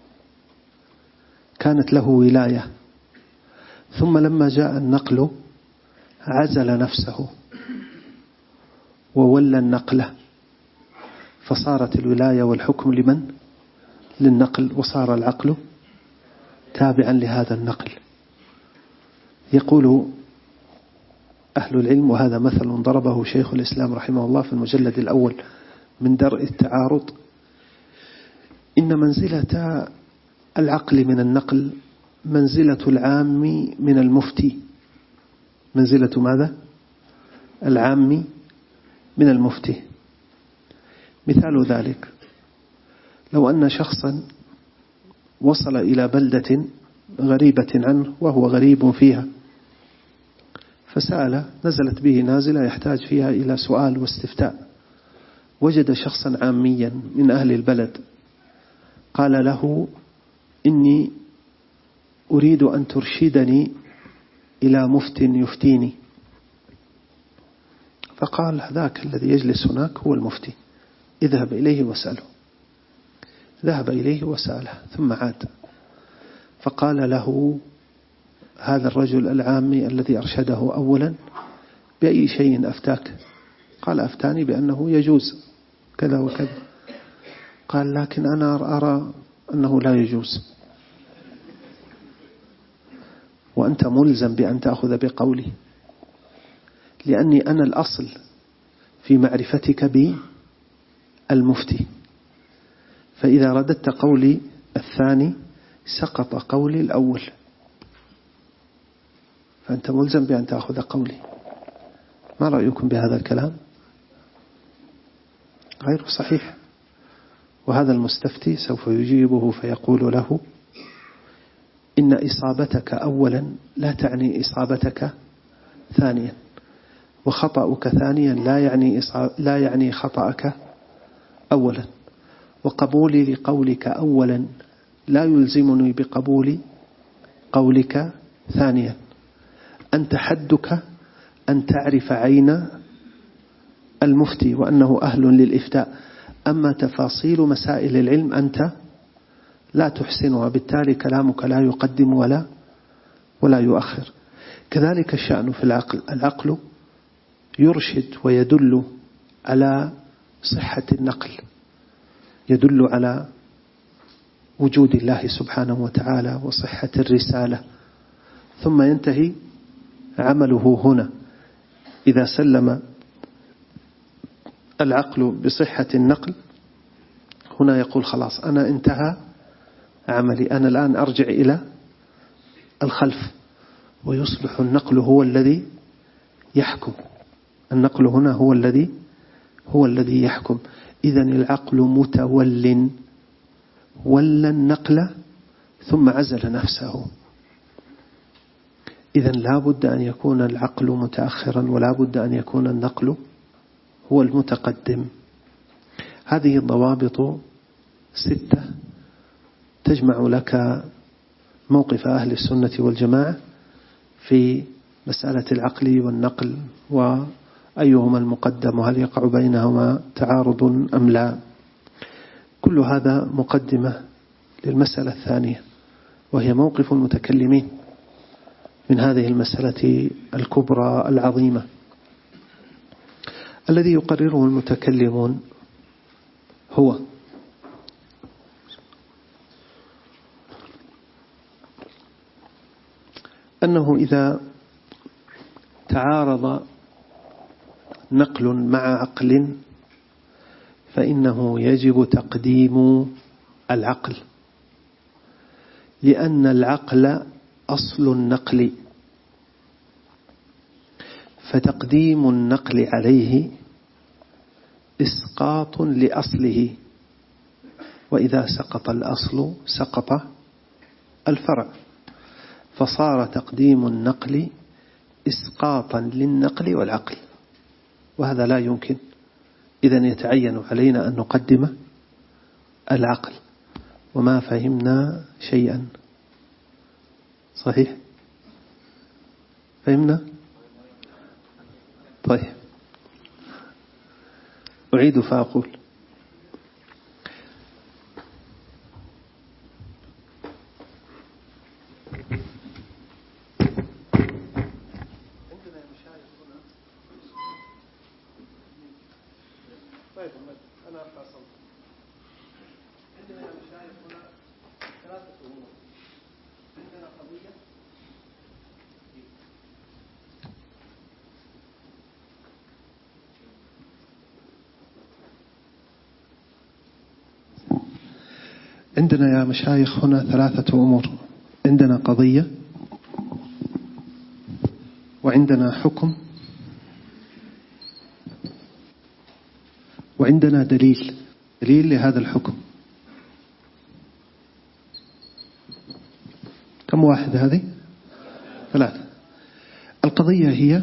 كانت له ولاية، ثم لما جاء النقل عزل نفسه وولى النقل، فصارت الولاية والحكم لمن؟ للنقل، وصار العقل تابعا لهذا النقل. يقول أهل العلم، وهذا مثل ضربه شيخ الإسلام رحمه الله في المجلد الأول من درء التعارض، إن منزلة العقل من النقل منزلة العام من المفتي. منزلة ماذا؟ العام من المفتي. مثال ذلك لو أن شخصا وصل إلى بلدة غريبة عنه وهو غريب فيها، فسأل، نزلت به نازلة يحتاج فيها إلى سؤال واستفتاء، وجد شخصا عاميا من أهل البلد قال له: إني أريد أن ترشدني إلى مفت يفتيني. فقال: ذاك الذي يجلس هناك هو المفتي، اذهب إليه واسأله. ذهب إليه وسأله ثم عاد، فقال له هذا الرجل العامي الذي أرشده أولا: بأي شيء أفتاك؟ قال: أفتاني بأنه يجوز كذا وكذا. قال: لكن أنا أرى أنه لا يجوز، وأنت ملزم بأن تأخذ بقولي، لأني أنا الأصل في معرفتك بالمفتي، فإذا رددت قولي الثاني سقط قولي الأول، فأنت ملزم بأن تأخذ قولي. ما رأيكم بهذا الكلام؟ غير صحيح. وهذا المستفتي سوف يجيبه فيقول له: إن إصابتك أولا لا تعني إصابتك ثانيا، وخطأك ثانيا لا يعني خطأك أولا، وقبولي لقولك أولا لا يلزمني بقبول قولك ثانيا. أنت حدك أن تعرف عين المفتي وأنه أهل للإفتاء، أما تفاصيل مسائل العلم أنت لا تحسنها، بالتالي كلامك لا يقدم ولا يؤخر. كذلك الشأن في العقل. العقل يرشد ويدل على صحة النقل، يدل على وجود الله سبحانه وتعالى وصحة الرسالة، ثم ينتهي عمله هنا. إذا سلم العقل بصحة النقل هنا يقول: خلاص أنا انتهى عملي، أنا الآن أرجع إلى الخلف، ويصبح النقل هو الذي يحكم. النقل هنا هو الذي يحكم. إذن العقل متول، ولى النقل ثم عزل نفسه. إذن لا بد أن يكون العقل متأخرا ولا بد أن يكون النقل هو المتقدم. هذه الضوابط 6 تجمع لك موقف أهل السنة والجماعة في مسألة العقل والنقل وأيهما المقدم وهل يقع بينهما تعارض أم لا. كل هذا مقدمة للمسألة الثانية، وهي موقف المتكلمين من هذه المسألة الكبرى العظيمة. الذي يقرره المتكلمون هو أنه إذا تعارض نقل مع عقل فإنه يجب تقديم العقل، لأن العقل أصل النقل، فتقديم النقل عليه إسقاط لأصله، وإذا سقط الأصل سقط الفرع، فصار تقديم النقل إسقاطا للنقل والعقل، وهذا لا يمكن. إذن يتعين علينا أن نقدم العقل، وما فهمنا شيئا. صحيح؟ فهمنا؟ طيب، أعيد فأقول: عندنا يا مشايخ هنا 3 أمور. عندنا قضية، وعندنا حكم، وعندنا دليل لهذا الحكم. كم واحد هذه؟ 3. القضية هي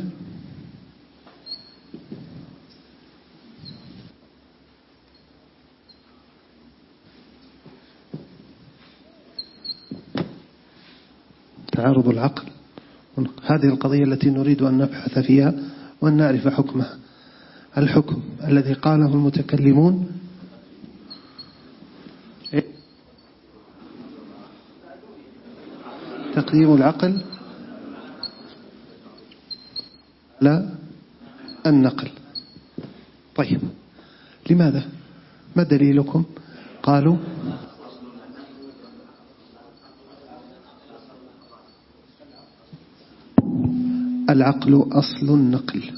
تعارض العقل. هذه القضية التي نريد أن نبحث فيها وأن نعرف حكمها. الحكم الذي قاله المتكلمون تقديم العقل لا النقل. طيب، لماذا؟ ما دليلكم؟ قالوا العقل أصل النقل.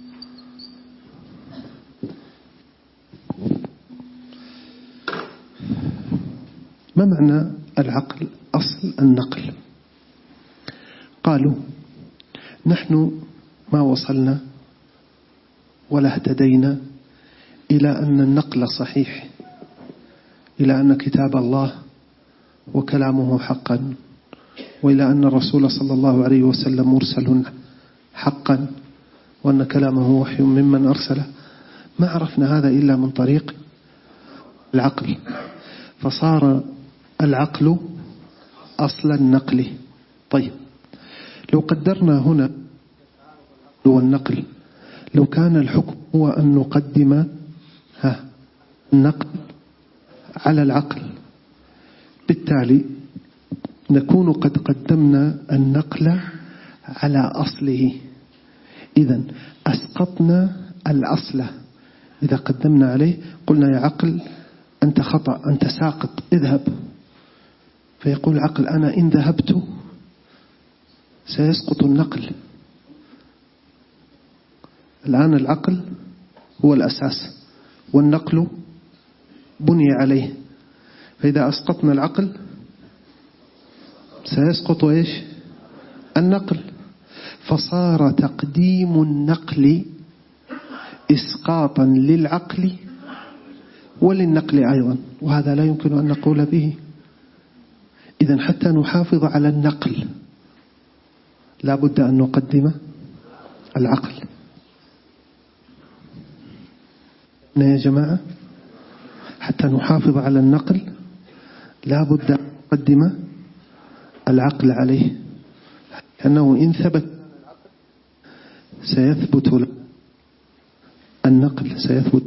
ما معنى العقل أصل النقل؟ قالوا نحن ما وصلنا ولا اهتدينا إلى أن النقل صحيح، إلى أن كتاب الله وكلامه حقا، وإلى أن الرسول صلى الله عليه وسلم مرسل حقا، وأن كلامه وحي ممن أرسله. ما عرفنا هذا إلا من طريق العقل، فصار العقل أصل النقل. طيب، لو قدرنا هنا والنقل، لو كان الحكم هو أن نقدم النقل على العقل، بالتالي نكون قد قدمنا النقل على أصله، إذن أسقطنا الأصل. إذا قدمنا عليه قلنا يا عقل أنت خطأ، أنت ساقط، اذهب. فيقول العقل أنا إن ذهبت سيسقط النقل. الآن العقل هو الأساس والنقل بني عليه، فإذا أسقطنا العقل سيسقط إيش؟ النقل. فصار تقديم النقل إسقاطا للعقل وللنقل أيضا، وهذا لا يمكن أن نقول به. إذن حتى نحافظ على النقل لا بد أن نقدم العقل. يا جماعة، حتى نحافظ على النقل لا بد أن نقدم العقل عليه، لأنه إن ثبت سيثبت النقل، سيثبت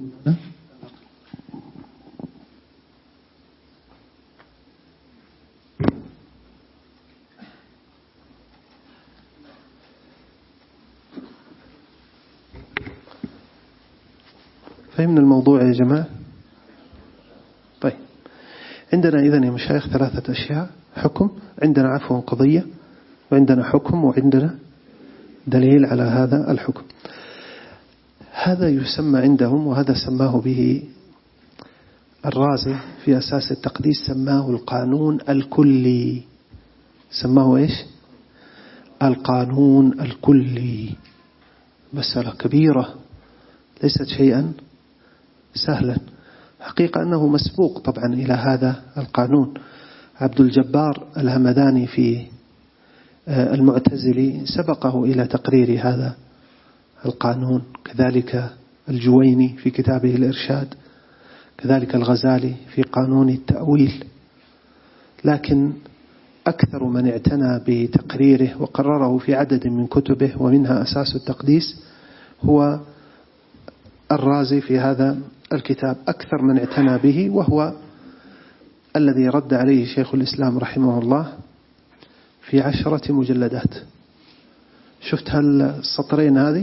فهمنا الموضوع يا جماعة؟ طيب، عندنا إذن يا مشايخ ثلاثة أشياء: حكم، عندنا عفوا قضية، وعندنا حكم، وعندنا دليل على هذا الحكم. هذا يسمى عندهم، وهذا سماه به الرازي في أساس التقديس، سماه القانون الكلي. سماه إيش؟ القانون الكلي. مسألة كبيرة ليست شيئا سهلا. حقيقة أنه مسبوق طبعا إلى هذا القانون. عبد الجبار الهمداني في المعتزلي سبقه إلى تقرير هذا القانون، كذلك الجويني في كتابه الإرشاد، كذلك الغزالي في قانون التأويل. لكن أكثر من اعتنى بتقريره وقرره في عدد من كتبه ومنها أساس التقديس هو الرازي في هذا الكتاب، أكثر من اعتنى به، وهو الذي رد عليه شيخ الإسلام رحمه الله في 10 مجلدات. شفت هالسطرين هذه؟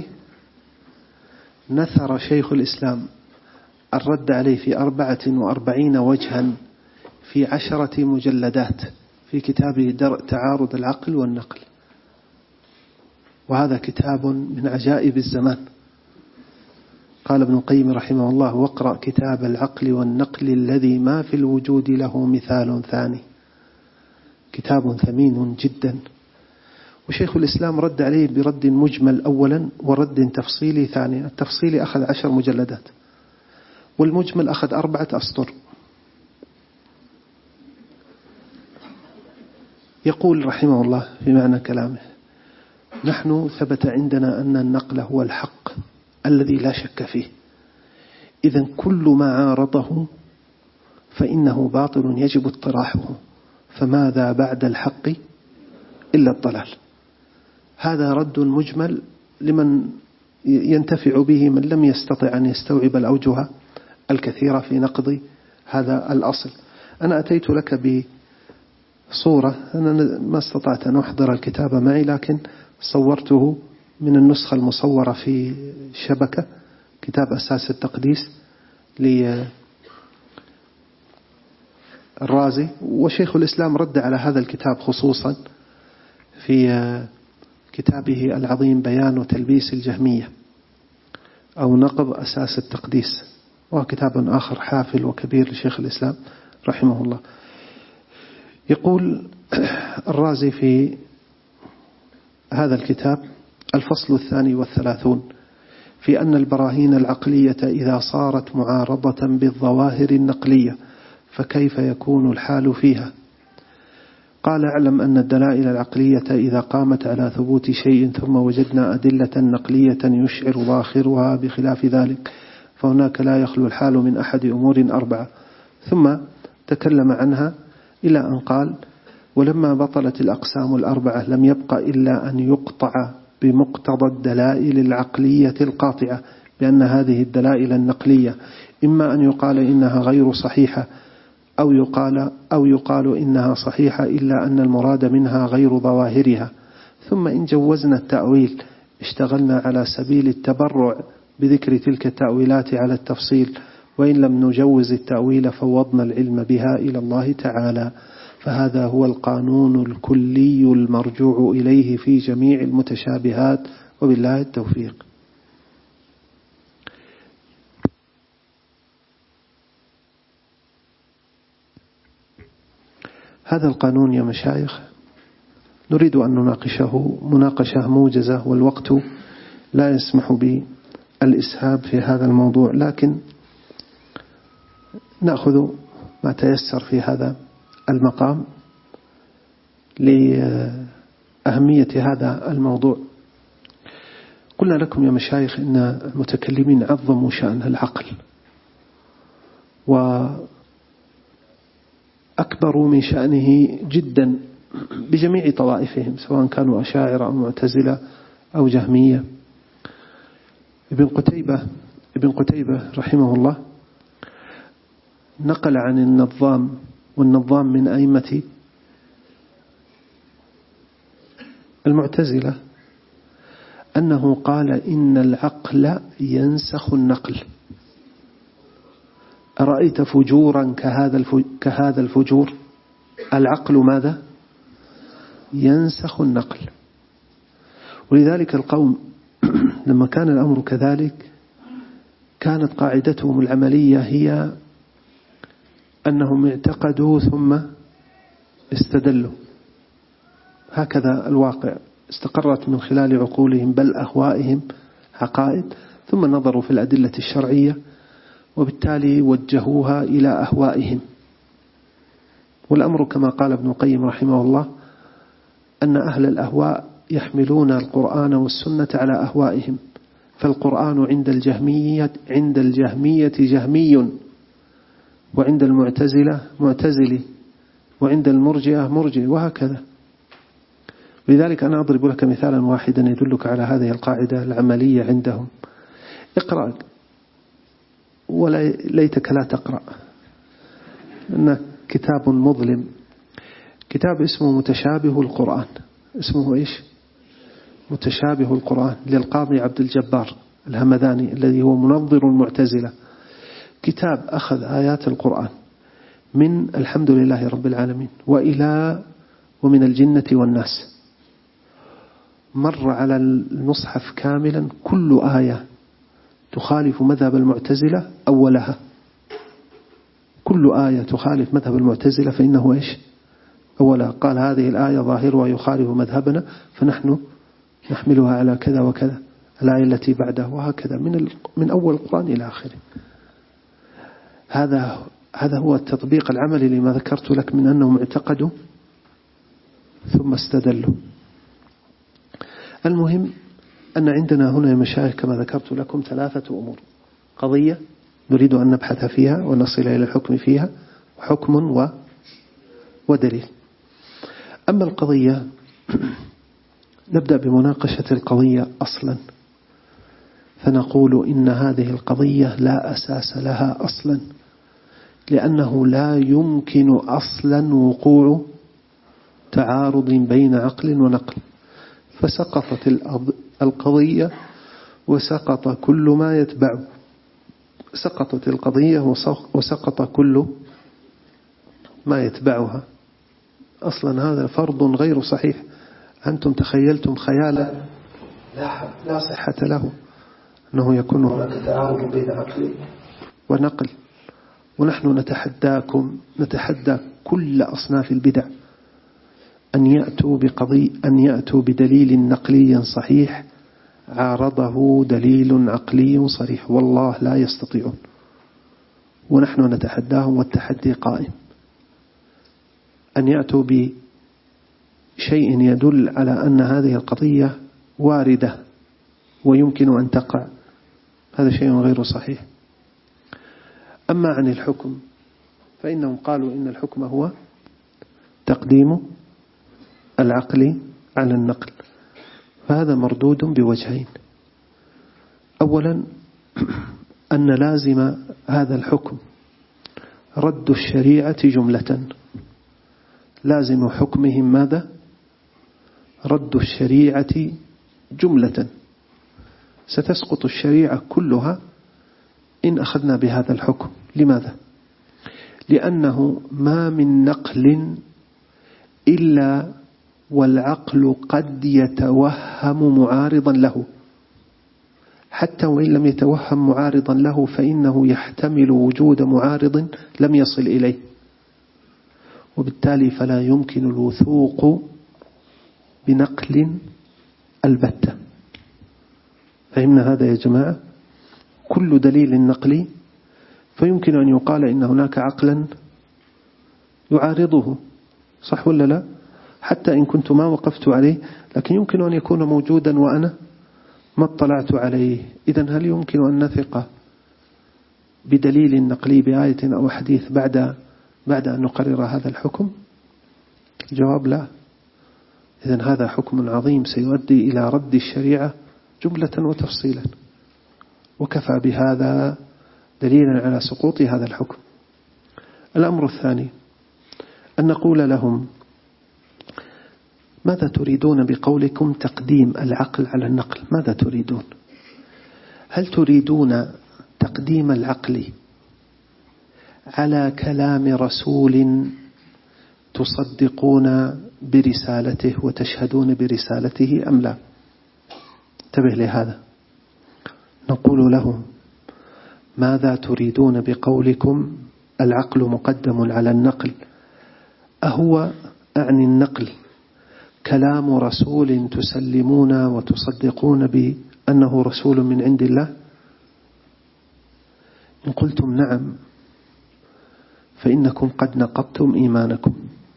نثر شيخ الإسلام الرد عليه في 44 وجها في 10 مجلدات في كتابه درء تعارض العقل والنقل. وهذا كتاب من عجائب الزمان. قال ابن القيم رحمه الله: واقرأ كتاب العقل والنقل الذي ما في الوجود له مثال ثاني. كتاب ثمين جدا. وشيخ الإسلام رد عليه برد مجمل أولا ورد تفصيلي ثانيا. التفصيلي أخذ 10 مجلدات والمجمل أخذ 4 أسطر. يقول رحمه الله في معنى كلامه: نحن ثبت عندنا أن النقل هو الحق الذي لا شك فيه، إذن كل ما عارضه فإنه باطل يجب اطراحه، فماذا بعد الحق إلا الضلال. هذا رد مجمل لمن ينتفع به من لم يستطع أن يستوعب الأوجه الكثيرة في نقض هذا الأصل. أنا أتيت لك بصورة، أنا ما استطعت أن أحضر الكتاب معي، لكن صورته من النسخة المصورة في شبكة، كتاب أساس التقديس للرازي. وشيخ الإسلام رد على هذا الكتاب خصوصا في كتابه العظيم بيان وتلبيس الجهمية، أو نقض أساس التقديس، وهو كتاب آخر حافل وكبير لشيخ الإسلام رحمه الله. يقول الرازي في هذا الكتاب: الفصل 32 في أن البراهين العقلية إذا صارت معارضة بالظواهر النقلية فكيف يكون الحال فيها؟ قال: اعلم أن الدلائل العقلية إذا قامت على ثبوت شيء ثم وجدنا أدلة نقلية يشعر ظاهرها بخلاف ذلك فهناك لا يخلو الحال من أحد أمور 4. ثم تكلم عنها إلى أن قال: ولما بطلت الأقسام 4 لم يبق إلا أن يقطع بمقتضى الدلائل العقلية القاطعة بأن هذه الدلائل النقلية إما أن يقال إنها غير صحيحة أو يقال إنها صحيحة إلا أن المراد منها غير ظواهرها. ثم إن جوزنا التأويل اشتغلنا على سبيل التبرع بذكر تلك التأويلات على التفصيل، وإن لم نجوز التأويل فوضنا العلم بها إلى الله تعالى. فهذا هو القانون الكلي المرجوع إليه في جميع المتشابهات، وبالله التوفيق. هذا القانون يا مشايخ نريد أن نناقشه مناقشة موجزة، والوقت لا يسمح بالإسهاب في هذا الموضوع، لكن نأخذ ما تيسر في هذا المقام لأهمية هذا الموضوع. قلنا لكم يا مشايخ إن المتكلمين عظموا شأن العقل وأكبروا من شأنه جدا بجميع طوائفهم، سواء كانوا أشاعرة أو معتزلة أو جهمية. ابن قتيبة رحمه الله نقل عن النظام، والنظام من أئمة المعتزلة، أنه قال إن العقل ينسخ النقل. أرأيت فجورا كهذا الفجور؟ العقل ماذا؟ ينسخ النقل. ولذلك القوم لما كان الأمر كذلك كانت قاعدتهم العملية هي أنهم اعتقدوا ثم استدلوا. هكذا الواقع استقرت من خلال عقولهم بل أهوائهم عقائد، ثم نظروا في الأدلة الشرعية وبالتالي وجهوها إلى أهوائهم. والأمر كما قال ابن القيم رحمه الله أن أهل الأهواء يحملون القرآن والسنة على أهوائهم، فالقرآن عند الجهمية جهمي، وعند المعتزلة معتزلي، وعند المرجئة مرجئ، وهكذا. لذلك أنا أضرب لك مثالا واحدا يدلك على هذه القاعدة العملية عندهم. اقرأ، وليتك لا تقرأ، إنه كتاب مظلم، كتاب اسمه متشابه القرآن. اسمه إيش؟ متشابه القرآن للقاضي عبد الجبار الهمذاني الذي هو منظر المعتزلة. كتاب أخذ آيات القرآن من الحمد لله رب العالمين ومن الجنة والناس، مر على المصحف كاملا كل آية تخالف مذهب المعتزلة أولها، كل آية تخالف مذهب المعتزلة فإنه إيش؟ أولا. قال هذه الآية ظاهرها يخالف مذهبنا فنحن نحملها على كذا وكذا، الآية التي بعدها، وهكذا من أول القرآن إلى آخره. هذا هو التطبيق العملي لما ذكرت لك من أنهم اعتقدوا ثم استدلوا. المهم أن عندنا هنا يا مشايخ كما ذكرت لكم 3 أمور: قضية نريد أن نبحث فيها ونصل إلى الحكم فيها، وحكم ودليل. أما القضية نبدأ بمناقشة القضية أصلا، فنقول إن هذه القضية لا أساس لها أصلا، لأنه لا يمكن أصلا وقوع تعارض بين عقل ونقل، فسقطت القضية وسقط كل ما يتبع. سقطت القضية وسقط كل ما يتبعها. أصلا هذا فرض غير صحيح. أنتم تخيلتم خيالا لا صحة له أنه يكون هناك تعارض بين عقل ونقل. ونحن نتحدى كل أصناف البدع أن يأتوا بدليل نقلي صحيح عارضه دليل عقلي صريح، والله لا يستطيعون. ونحن نتحداهم والتحدي قائم، أن يأتوا بشيء يدل على أن هذه القضية واردة ويمكن أن تقع. هذا شيء غير صحيح. أما عن الحكم فإنهم قالوا إن الحكم هو تقديم العقل على النقل، فهذا مردود بوجهين. أولا أن لازم هذا الحكم رد الشريعة جملة. لازم حكمهم ماذا؟ رد الشريعة جملة. ستسقط الشريعة كلها إن أخذنا بهذا الحكم. لماذا؟ لأنه ما من نقل إلا والعقل قد يتوهم معارضا له، حتى وإن لم يتوهم معارضا له فإنه يحتمل وجود معارض لم يصل إليه، وبالتالي فلا يمكن الوثوق بنقل البتة. فهمنا هذا يا جماعة؟ كل دليل نقلي فيمكن أن يقال إن هناك عقلا يعارضه، صح ولا لا؟ حتى إن كنت ما وقفت عليه، لكن يمكن أن يكون موجودا وأنا ما اطلعت عليه. إذن هل يمكن أن نثق بدليل نقلي بآية أو حديث بعد أن نقرر هذا الحكم؟ الجواب لا. إذن هذا حكم عظيم سيؤدي إلى رد الشريعة جملة وتفصيلا، وكفى بهذا دليلا على سقوط هذا الحكم. الأمر الثاني أن نقول لهم: ماذا تريدون بقولكم تقديم العقل على النقل؟ ماذا تريدون؟ هل تريدون تقديم العقل على كلام رسول تصدقون برسالته وتشهدون برسالته أم لا؟ انتبه لهذا. نقول لهم: ماذا تريدون بقولكم العقل مقدم على النقل؟ أهو أعني النقل كلام رسول تسلمون وتصدقون بأنه رسول من عند الله؟ إن قلتم نعم فإنكم قد نقضتم إيمانكم،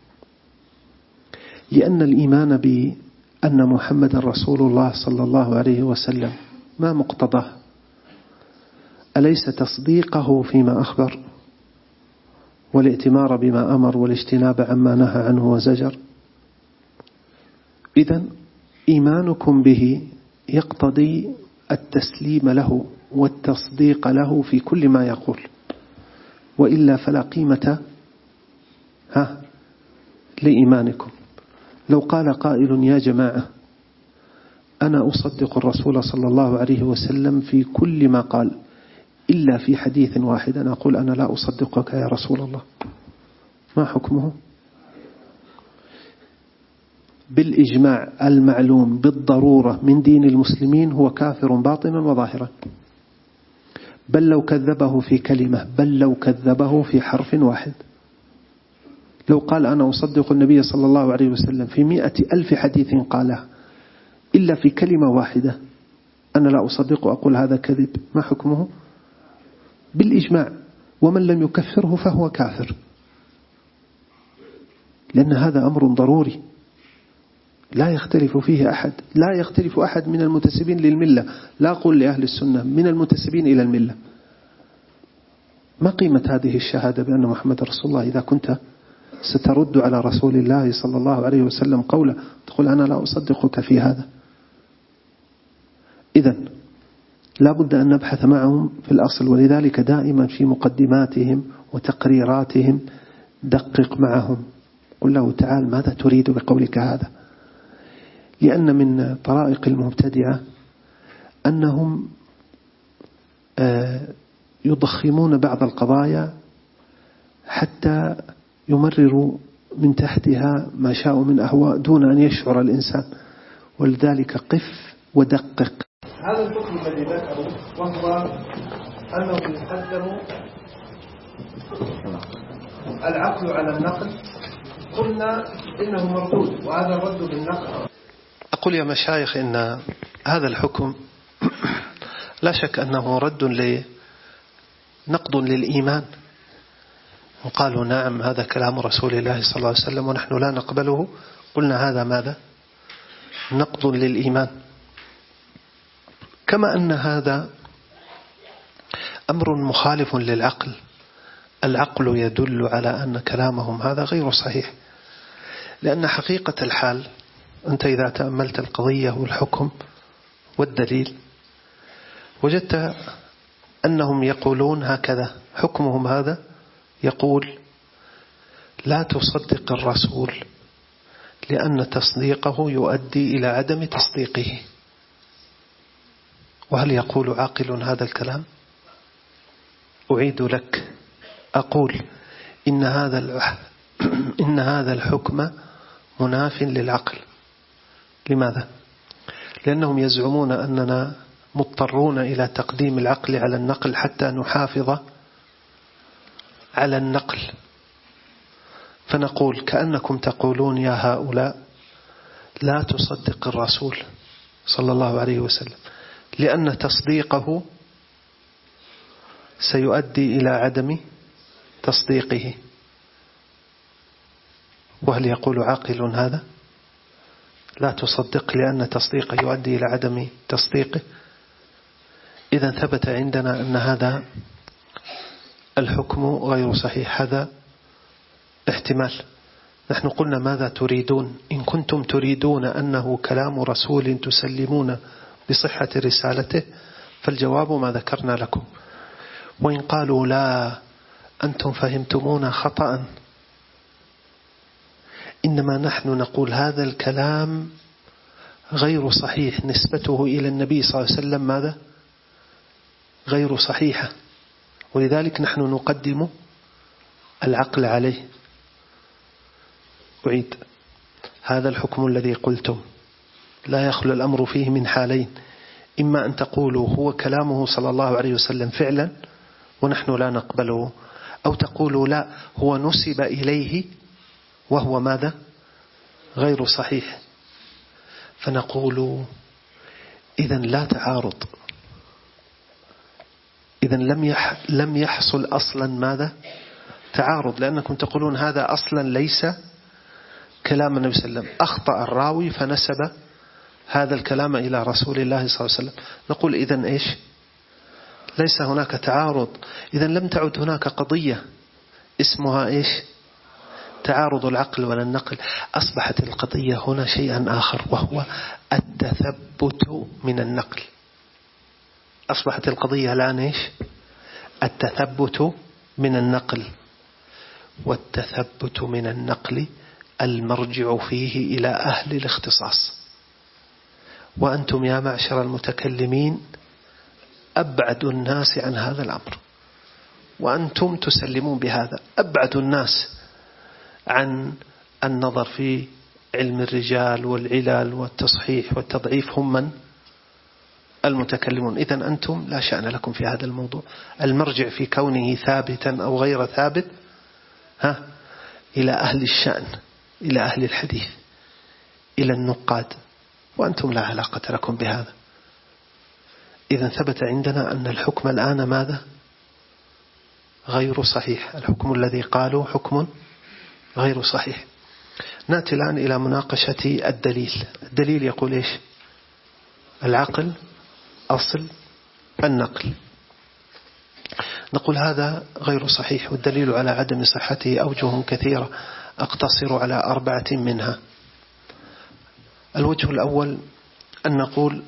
لأن الإيمان بأن محمد رسول الله صلى الله عليه وسلم ما مقتضاه؟ أليس تصديقه فيما أخبر والائتمار بما أمر والاجتناب عما نهى عنه وزجر؟ إذن إيمانكم به يقتضي التسليم له والتصديق له في كل ما يقول، وإلا فلا قيمة لإيمانكم. لو قال قائل: يا جماعة أنا أصدق الرسول صلى الله عليه وسلم في كل ما قال إلا في حديث واحد، أنا أقول: أنا لا أصدقك يا رسول الله، ما حكمه؟ بالإجماع المعلوم بالضرورة من دين المسلمين هو كافر باطنا وظاهرا، بل لو كذبه في كلمة، بل لو كذبه في حرف واحد. لو قال: أنا أصدق النبي صلى الله عليه وسلم في 100,000 حديث قاله إلا في كلمة واحدة أنا لا أصدق، أقول هذا كذب، ما حكمه؟ بالإجماع. ومن لم يكفره فهو كافر، لأن هذا أمر ضروري لا يختلف فيه أحد، لا يختلف أحد من المنتسبين للملة، لا أقول لأهل السنة، من المنتسبين إلى الملة. ما قيمة هذه الشهادة بأن محمد رسول الله إذا كنت سترد على رسول الله صلى الله عليه وسلم قوله تقول: أنا لا أصدقك في هذا؟ إذن لا بد أن نبحث معهم في الأصل، ولذلك دائما في مقدماتهم وتقريراتهم دقق معهم، قل له: تعال ماذا تريد بقولك هذا؟ لأن من طرائق المبتدعة أنهم يضخمون بعض القضايا حتى يمرروا من تحتها ما شاءوا من أهواء دون أن يشعر الإنسان، ولذلك قف ودقق. هذا الحكم الذي ذكروا وهو أنه يقدم العقل على النقل، قلنا إنه مردود، وهذا الرد بالنقل. أقول يا مشايخ إن هذا الحكم لا شك أنه رد نقض للإيمان. وقالوا: نعم هذا كلام رسول الله صلى الله عليه وسلم ونحن لا نقبله، قلنا هذا ماذا؟ نقض للإيمان. كما أن هذا أمر مخالف للعقل، العقل يدل على أن كلامهم هذا غير صحيح، لأن حقيقة الحال أنت إذا تأملت القضية والحكم والدليل وجدت أنهم يقولون هكذا، حكمهم هذا يقول: لا تصدق الرسول لأن تصديقه يؤدي إلى عدم تصديقه. وهل يقول عاقل هذا الكلام؟ أعيد لك، أقول إن هذا الحكم مناف للعقل. لماذا؟ لأنهم يزعمون أننا مضطرون إلى تقديم العقل على النقل حتى نحافظ على النقل، فنقول كأنكم تقولون يا هؤلاء: لا تصدق الرسول صلى الله عليه وسلم لأن تصديقه سيؤدي إلى عدم تصديقه. وهل يقول عاقل هذا؟ لا تصدق لأن تصديقه يؤدي إلى عدم تصديقه. إذا ثبت عندنا أن هذا الحكم غير صحيح. هذا احتمال. نحن قلنا ماذا تريدون؟ إن كنتم تريدون أنه كلام رسول تسلمون بصحة رسالته فالجواب ما ذكرنا لكم. وإن قالوا لا أنتم فهمتمونا خطأ، إنما نحن نقول هذا الكلام غير صحيح، نسبته إلى النبي صلى الله عليه وسلم ماذا؟ غير صحيحة، ولذلك نحن نقدم العقل عليه. أعيد، هذا الحكم الذي قلتم لا يخلو الأمر فيه من حالين: إما أن تقولوا هو كلامه صلى الله عليه وسلم فعلا ونحن لا نقبله، أو تقولوا لا هو نسب إليه وهو ماذا؟ غير صحيح. فنقول إذن لا تعارض، إذن لم يحصل أصلا ماذا؟ تعارض، لأنكم تقولون هذا أصلا ليس كلام النبي صلى الله عليه وسلم، أخطأ الراوي فنسب هذا الكلام إلى رسول الله صلى الله عليه وسلم. نقول إذن إيش؟ ليس هناك تعارض. إذن لم تعد هناك قضية اسمها إيش؟ تعارض العقل ولا النقل. أصبحت القضية هنا شيئا آخر وهو التثبت من النقل. أصبحت القضية الآن إيش؟ التثبت من النقل. والتثبت من النقل المرجع فيه إلى أهل الاختصاص، وأنتم يا معشر المتكلمين أبعد الناس عن هذا الأمر، وأنتم تسلمون بهذا. أبعد الناس عن النظر في علم الرجال والعلل والتصحيح والتضعيف هم من؟ المتكلمون. إذن أنتم لا شأن لكم في هذا الموضوع. المرجع في كونه ثابتا أو غير ثابت إلى أهل الشأن، إلى أهل الحديث، إلى النقاد، وأنتم لا علاقة لكم بهذا. إذن ثبت عندنا أن الحكم الآن ماذا؟ غير صحيح. الحكم الذي قالوا حكم غير صحيح. نأتي الآن إلى مناقشة الدليل. الدليل يقول إيش؟ العقل أصل النقل. نقول هذا غير صحيح، والدليل على عدم صحته أوجه كثيرة، أقتصر على 4 منها. الوجه الأول أن نقول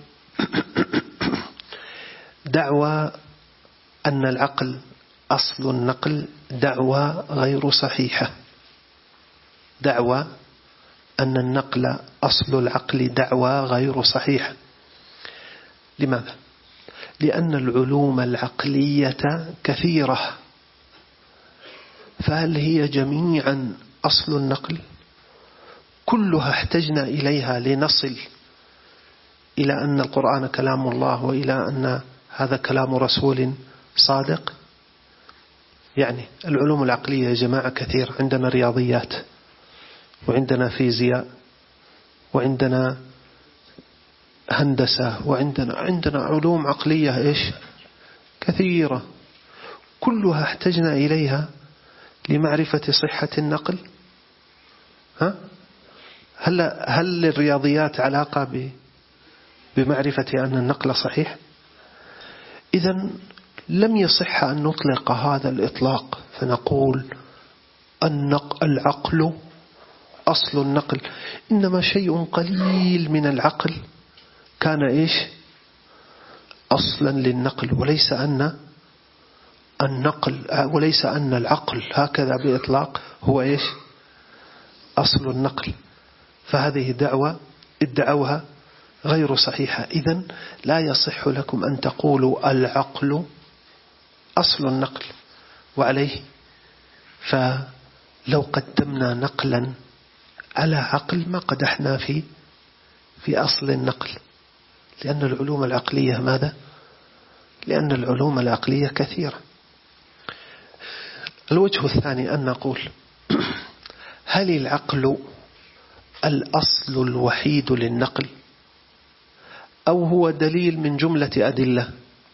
دعوى أن العقل أصل النقل دعوى غير صحيحة. دعوى أن النقل أصل العقل دعوى غير صحيحة. لماذا؟ لأن العلوم العقلية كثيرة، فهل هي جميعا أصل النقل؟ كلها احتجنا إليها لنصل إلى أن القرآن كلام الله وإلى أن هذا كلام رسول صادق. يعني العلوم العقلية يا جماعة كثير. عندنا رياضيات، وعندنا فيزياء، وعندنا هندسة، وعندنا علوم عقلية إيش كثيرة، كلها احتجنا إليها لمعرفة صحة النقل. هل للرياضيات علاقة بمعرفة أن النقل صحيح؟ إذن لم يصح أن نطلق هذا الإطلاق فنقول العقل أصل النقل. إنما شيء قليل من العقل كان إيش أصلا للنقل، وليس أن العقل هكذا بإطلاق هو إيش أصل النقل. فهذه ادعوها غير صحيحة. إذن لا يصح لكم أن تقولوا العقل أصل النقل. وعليه فلو قدمنا نقلا على عقل ما قدحنا في أصل النقل، لأن العلوم العقلية ماذا؟ لأن العلوم العقلية كثيرة. الوجه الثاني أن نقول هل العقل الأصل الوحيد للنقل أو هو دليل من جملة أدلة؟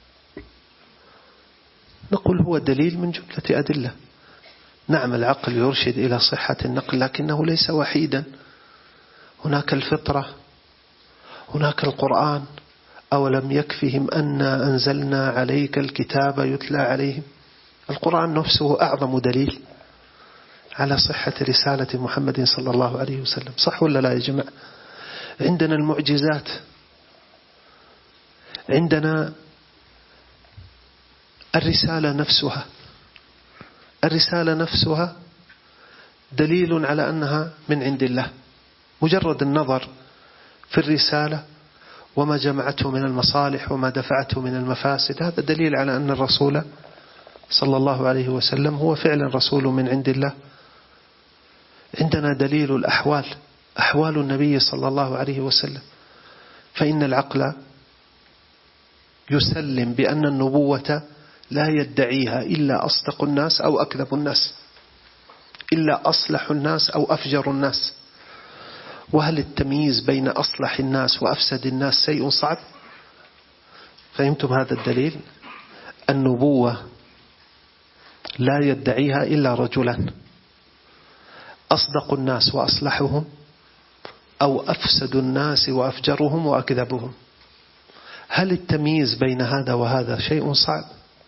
نقول هو دليل من جملة أدلة. نعم العقل يرشد إلى صحة النقل، لكنه ليس وحيدا. هناك الفطرة هناك القرآن، أولم يكفهم أنا أنزلنا عليك الكتاب يتلى عليهم. القرآن نفسه أعظم دليل على صحة رسالة محمد صلى الله عليه وسلم، صح ولا لا يا جماعة؟ عندنا المعجزات، عندنا الرسالة نفسها دليل على أنها من عند الله. مجرد النظر في الرسالة وما جمعته من المصالح وما دفعته من المفاسد، هذا دليل على أن الرسول صلى الله عليه وسلم هو فعلا رسول من عند الله. عندنا دليل الأحوال، أحوال النبي صلى الله عليه وسلم، فإن العقل يسلم بأن النبوة لا يدعيها إلا أصدق الناس أو أكذب الناس، إلا أصلح الناس أو أفجر الناس. وهل التمييز بين أصلح الناس وأفسد الناس شيء صعب؟ فهمتم هذا الدليل؟ النبوة لا يدعيها إلا رجلا، أصدق الناس وأصلحهم أو أفسد الناس وأفجرهم وأكذبهم. هل التمييز بين هذا وهذا شيء صعب؟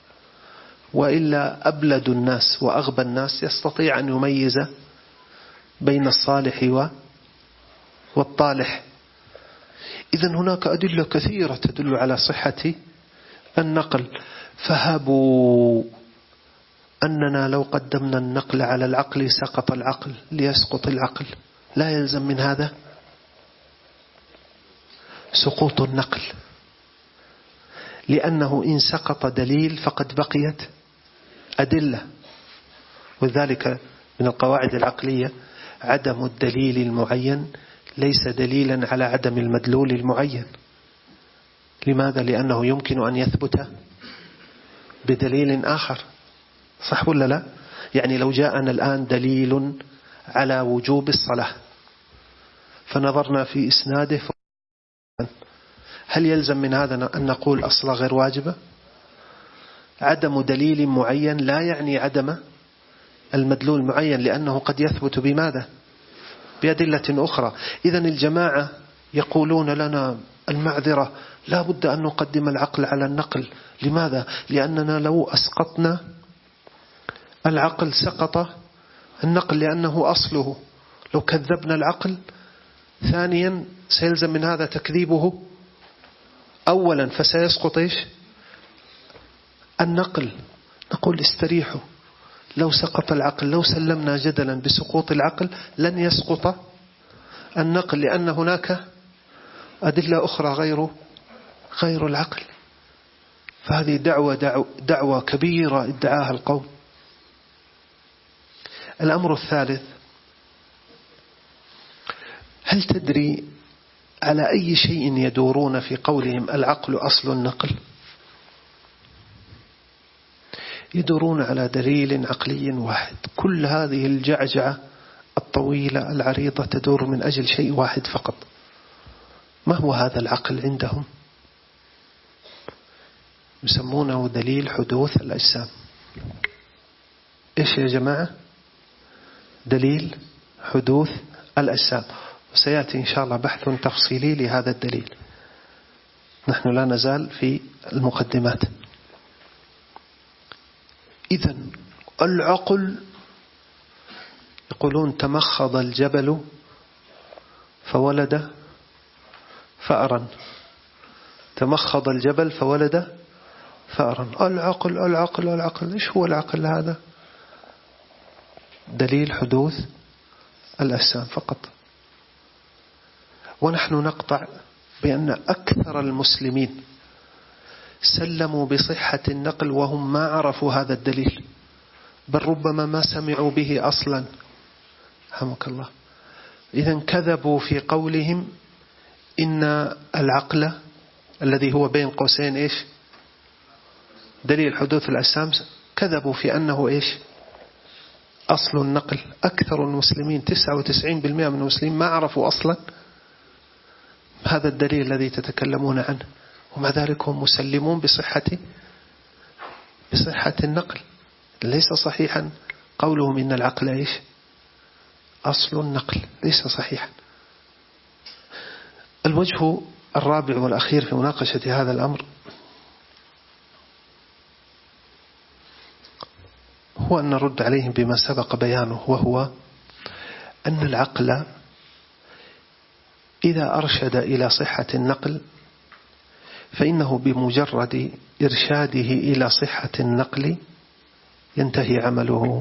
وإلا أبلد الناس وأغبى الناس يستطيع أن يميز بين الصالح والطالح. إذن هناك أدلة كثيرة تدل على صحة النقل. فهبوا أننا لو قدمنا النقل على العقل سقط العقل ليسقط العقل. لا يلزم من هذا سقوط النقل، لأنه إن سقط دليل فقد بقيت أدلة. وذلك من القواعد العقلية عدم الدليل المعين ليس دليلا على عدم المدلول المعين. لماذا؟ لأنه يمكن أن يثبت بدليل آخر، صح ولا لا؟ يعني لو جاءنا الآن دليل على وجوب الصلاة فنظرنا في إسناده، هل يلزم من هذا أن نقول الصلاة غير واجبة؟ عدم دليل معين لا يعني عدم المدلول معين، لأنه قد يثبت بماذا؟ بأدلة أخرى. إذن الجماعة يقولون لنا المعذرة، لا بد أن نقدم العقل على النقل. لماذا؟ لأننا لو أسقطنا العقل سقط النقل، لأنه أصله. لو كذبنا العقل ثانيا سيلزم من هذا تكذيبه أولا، فسيسقط إيش؟ النقل. نقول استريحوا، لو سقط العقل، لو سلمنا جدلا بسقوط العقل لن يسقط النقل، لأن هناك أدلة أخرى غير العقل. فهذه دعوة كبيرة ادعاها القوم. الأمر الثالث، هل تدري على أي شيء يدورون في قولهم العقل أصل النقل؟ يدورون على دليل عقلي واحد. كل هذه الجعجعة الطويلة العريضة تدور من أجل شيء واحد فقط. ما هو هذا العقل عندهم؟ يسمونه دليل حدوث الأجسام. إيش يا جماعة؟ دليل حدوث الأجسام. وسيأتي إن شاء الله بحث تفصيلي لهذا الدليل، نحن لا نزال في المقدمات. إذن العقل، يقولون تمخض الجبل فولد فأرا. تمخض الجبل فولد فأرا. العقل العقل العقل. إيش هو العقل هذا؟ دليل حدوث الأجسام فقط. ونحن نقطع بأن أكثر المسلمين سلموا بصحة النقل وهم ما عرفوا هذا الدليل، بل ربما ما سمعوا به أصلا. رحمك الله. إذن كذبوا في قولهم إن العقل الذي هو بين قوسين إيش؟ دليل حدوث الأجسام. كذبوا في أنه إيش؟ أصل النقل. أكثر المسلمين 99% من المسلمين ما عرفوا أصلا هذا الدليل الذي تتكلمون عنه، ومع ذلك هم مسلمون بصحة النقل. ليس صحيحا قولهم إن العقل إيش؟ أصل النقل. ليس صحيحا. الوجه الرابع والأخير في مناقشة هذا الأمر هو أن نرد عليهم بما سبق بيانه، وهو أن العقل إذا أرشد إلى صحة النقل فإنه بمجرد إرشاده إلى صحة النقل ينتهي عمله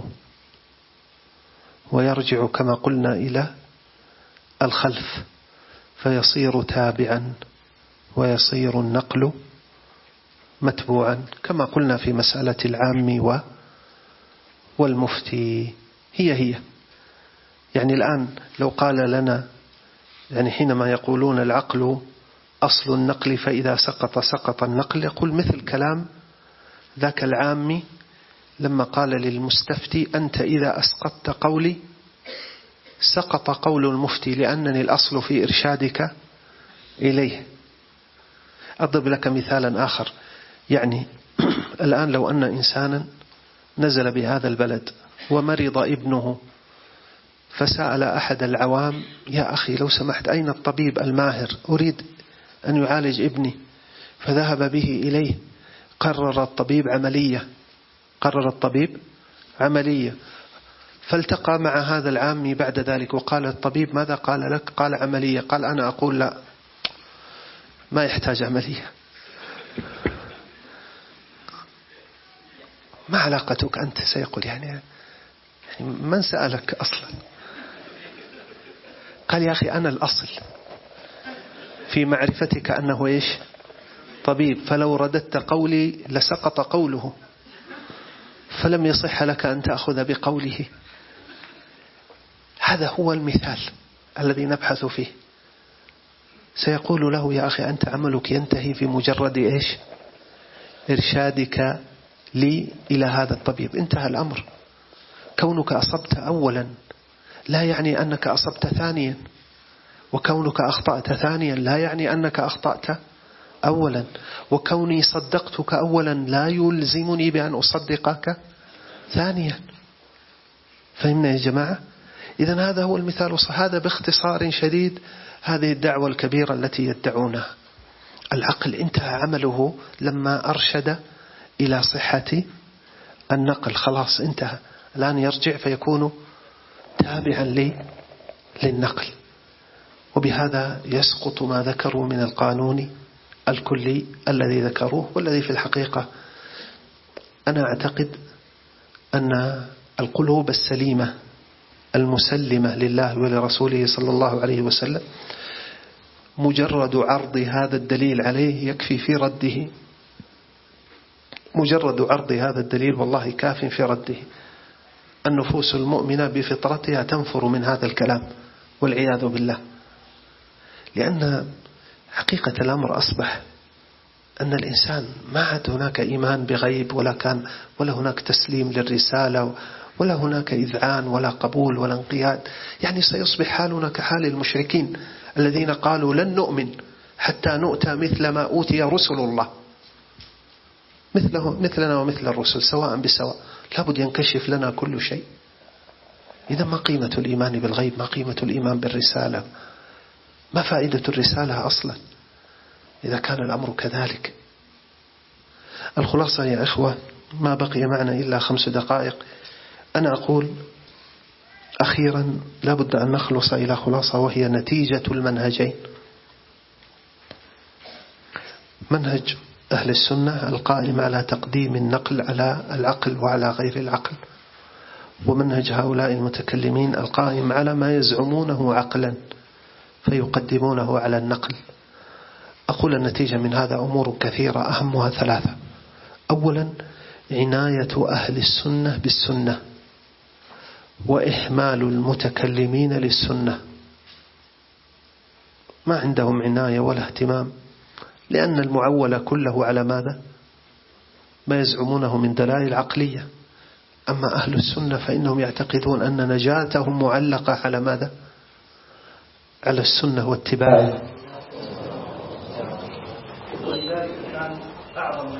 ويرجع كما قلنا إلى الخلف، فيصير تابعا ويصير النقل متبوعا، كما قلنا في مسألة العام والمفتي. هي يعني الآن لو قال لنا، يعني حينما يقولون العقل أصل النقل فإذا سقط النقل، يقول مثل كلام ذاك العام لما قال للمستفتي أنت إذا أسقطت قولي سقط قول المفتي لأنني الأصل في إرشادك إليه. أضرب لك مثالا آخر، يعني الآن لو أن إنسانا نزل بهذا البلد ومرض ابنه فسأل أحد العوام يا أخي لو سمحت أين الطبيب الماهر أريد أن يعالج ابني، فذهب به إليه، قرر الطبيب عملية، فالتقى مع هذا العامي بعد ذلك وقال الطبيب ماذا قال لك؟ قال عملية. قال أنا أقول لا، ما يحتاج عملية. ما علاقتك أنت؟ سيقول يعني من سألك أصلا؟ قال يا أخي أنا الأصل في معرفتك أنه إيش؟ طبيب، فلو رددت قولي لسقط قوله، فلم يصح لك أن تأخذ بقوله. هذا هو المثال الذي نبحث فيه. سيقول له يا أخي أنت عملك ينتهي في مجرد إيش؟ إرشادك لي إلى هذا الطبيب، انتهى الأمر. كونك أصبت أولا لا يعني أنك أصبت ثانيا، وكونك أخطأت ثانيا لا يعني أنك أخطأت أولا، وكوني صدقتك أولا لا يلزمني بأن أصدقك ثانيا. فهمنا يا جماعة؟ إذن هذا هو المثال. هذا باختصار شديد هذه الدعوة الكبيرة التي يدعونها. العقل انتهى عمله لما أرشد إلى صحة النقل، خلاص انتهى، الآن يرجع فيكون تابعا للنقل، وبهذا يسقط ما ذكروا من القانون الكلي الذي ذكروه، والذي في الحقيقة أنا أعتقد أن القلوب السليمة المسلمة لله ولرسوله صلى الله عليه وسلم مجرد عرض هذا الدليل عليه يكفي في رده، مجرد عرض هذا الدليل والله كاف في رده. النفوس المؤمنة بفطرتها تنفر من هذا الكلام والعياذ بالله، لأن حقيقة الأمر أصبح أن الإنسان ما عاد هناك إيمان بغيب، ولا هناك تسليم للرسالة، ولا هناك إذعان ولا قبول ولا انقياد. يعني سيصبح حالنا كحال المشركين الذين قالوا لن نؤمن حتى نؤتى مثل ما أوتي رسل الله، مثلنا ومثل الرسل سواء بسواء، لابد ينكشف لنا كل شيء. إذا ما قيمة الإيمان بالغيب؟ ما قيمة الإيمان بالرسالة؟ ما فائدة الرسالة أصلا إذا كان الأمر كذلك؟ الخلاصة يا إخوة، ما بقي معنا إلا 5 دقائق. أنا أقول أخيرا لابد أن نخلص إلى خلاصة، وهي نتيجة المنهجين: منهج أهل السنة القائم على تقديم النقل على العقل وعلى غير العقل، ومنهج هؤلاء المتكلمين القائم على ما يزعمونه عقلا فيقدمونه على النقل. أقول النتيجة من هذا أمور كثيرة أهمها 3. أولا، عناية أهل السنة بالسنة وإهمال المتكلمين للسنة. ما عندهم عناية ولا اهتمام، لأن المعول كله على ماذا؟ ما يزعمونه من دلائل عقلية. أما أهل السنة فإنهم يعتقدون أن نجاتهم معلقة على ماذا؟ على السنة واتباعها. ولذلك كان أعظم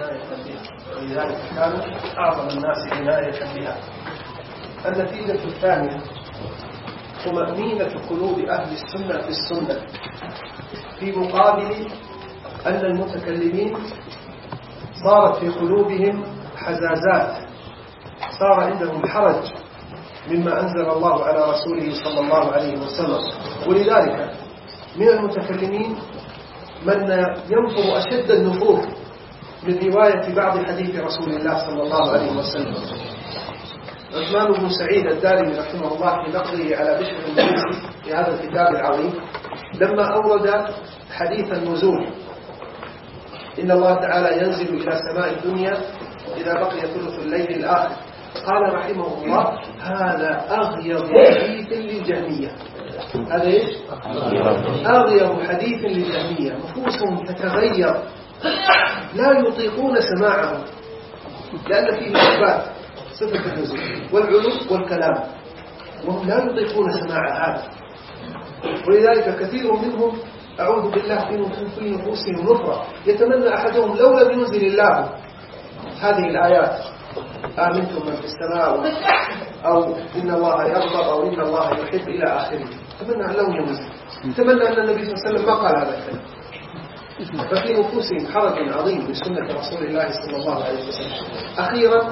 الناس عناية بها. النتيجة الثانية: طمأنينة قلوب أهل السنة في السنة في مقابل أن المتكلمين صارت في قلوبهم حزازات، صار عندهم حرج مما أنزل الله على رسوله صلى الله عليه وسلم. ولذلك من المتكلمين من ينفر أشد النفور من رواية بعض حديث رسول الله صلى الله عليه وسلم. عثمان بن سعيد الدارمي رحمه الله في نقله على بشر المريسي في هذا الكتاب العظيم لما أورد حديث النزول، إن الله تعالى ينزل إلى سماء الدنيا إذا بقي ثلث الليل الآخر، قال رحمه الله هذا أغيظ حديث للجهمية. هذا إيش؟ أغيظ حديث للجهمية، نفوسهم تتغير لا يطيقون سماعه، لأن فيه إثبات صفة النزول والعلو والكلام، وهم لا يطيقون سماع هذا. ولذلك كثير منهم أعوذ بالله في نفوسهم نفرة، يتمنى أحدهم لو لم ينزل الله هذه الآيات آمنتم من في السماء أو إن الله يغضب أو إن الله يحب إلى آخره، يتمنى أن لو ينزل، يتمنى أن النبي صلى الله عليه وسلم ما قال هذا الكلام. ففي نفوسهم حرج عظيم بسنة رسول الله صلى الله عليه وسلم. أخيرا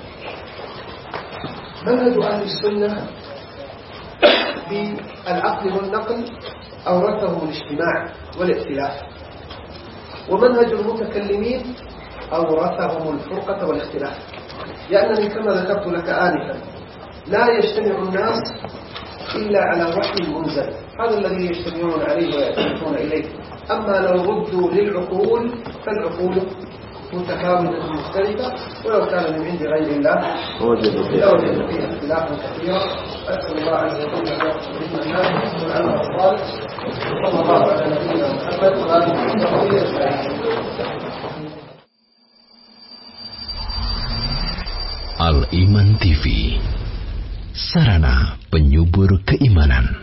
منهج أهل السنة بالعقل والنقل أورثهم الاجتماع والائتلاف، ومنهج المتكلمين أورثهم الفرقة والاختلاف، لأنني كما ذكرت لك آنفا لا يجتمع الناس إلا على وحي منزل، هذا الذي يجتمعون عليه ويأتون إليه. أما لو ردوا للعقول فالعقول متفاوتة مختلفة، ولو كان من عند غير الله لوجدوا فيها اختلافا كثيرا. أسأل الله عز وجل أن يغفر لنا والعمل الصالح، صلى الله على نبينا محمد وآله وصحبه أجمعين. Al Iman TV, sarana penyubur keimanan.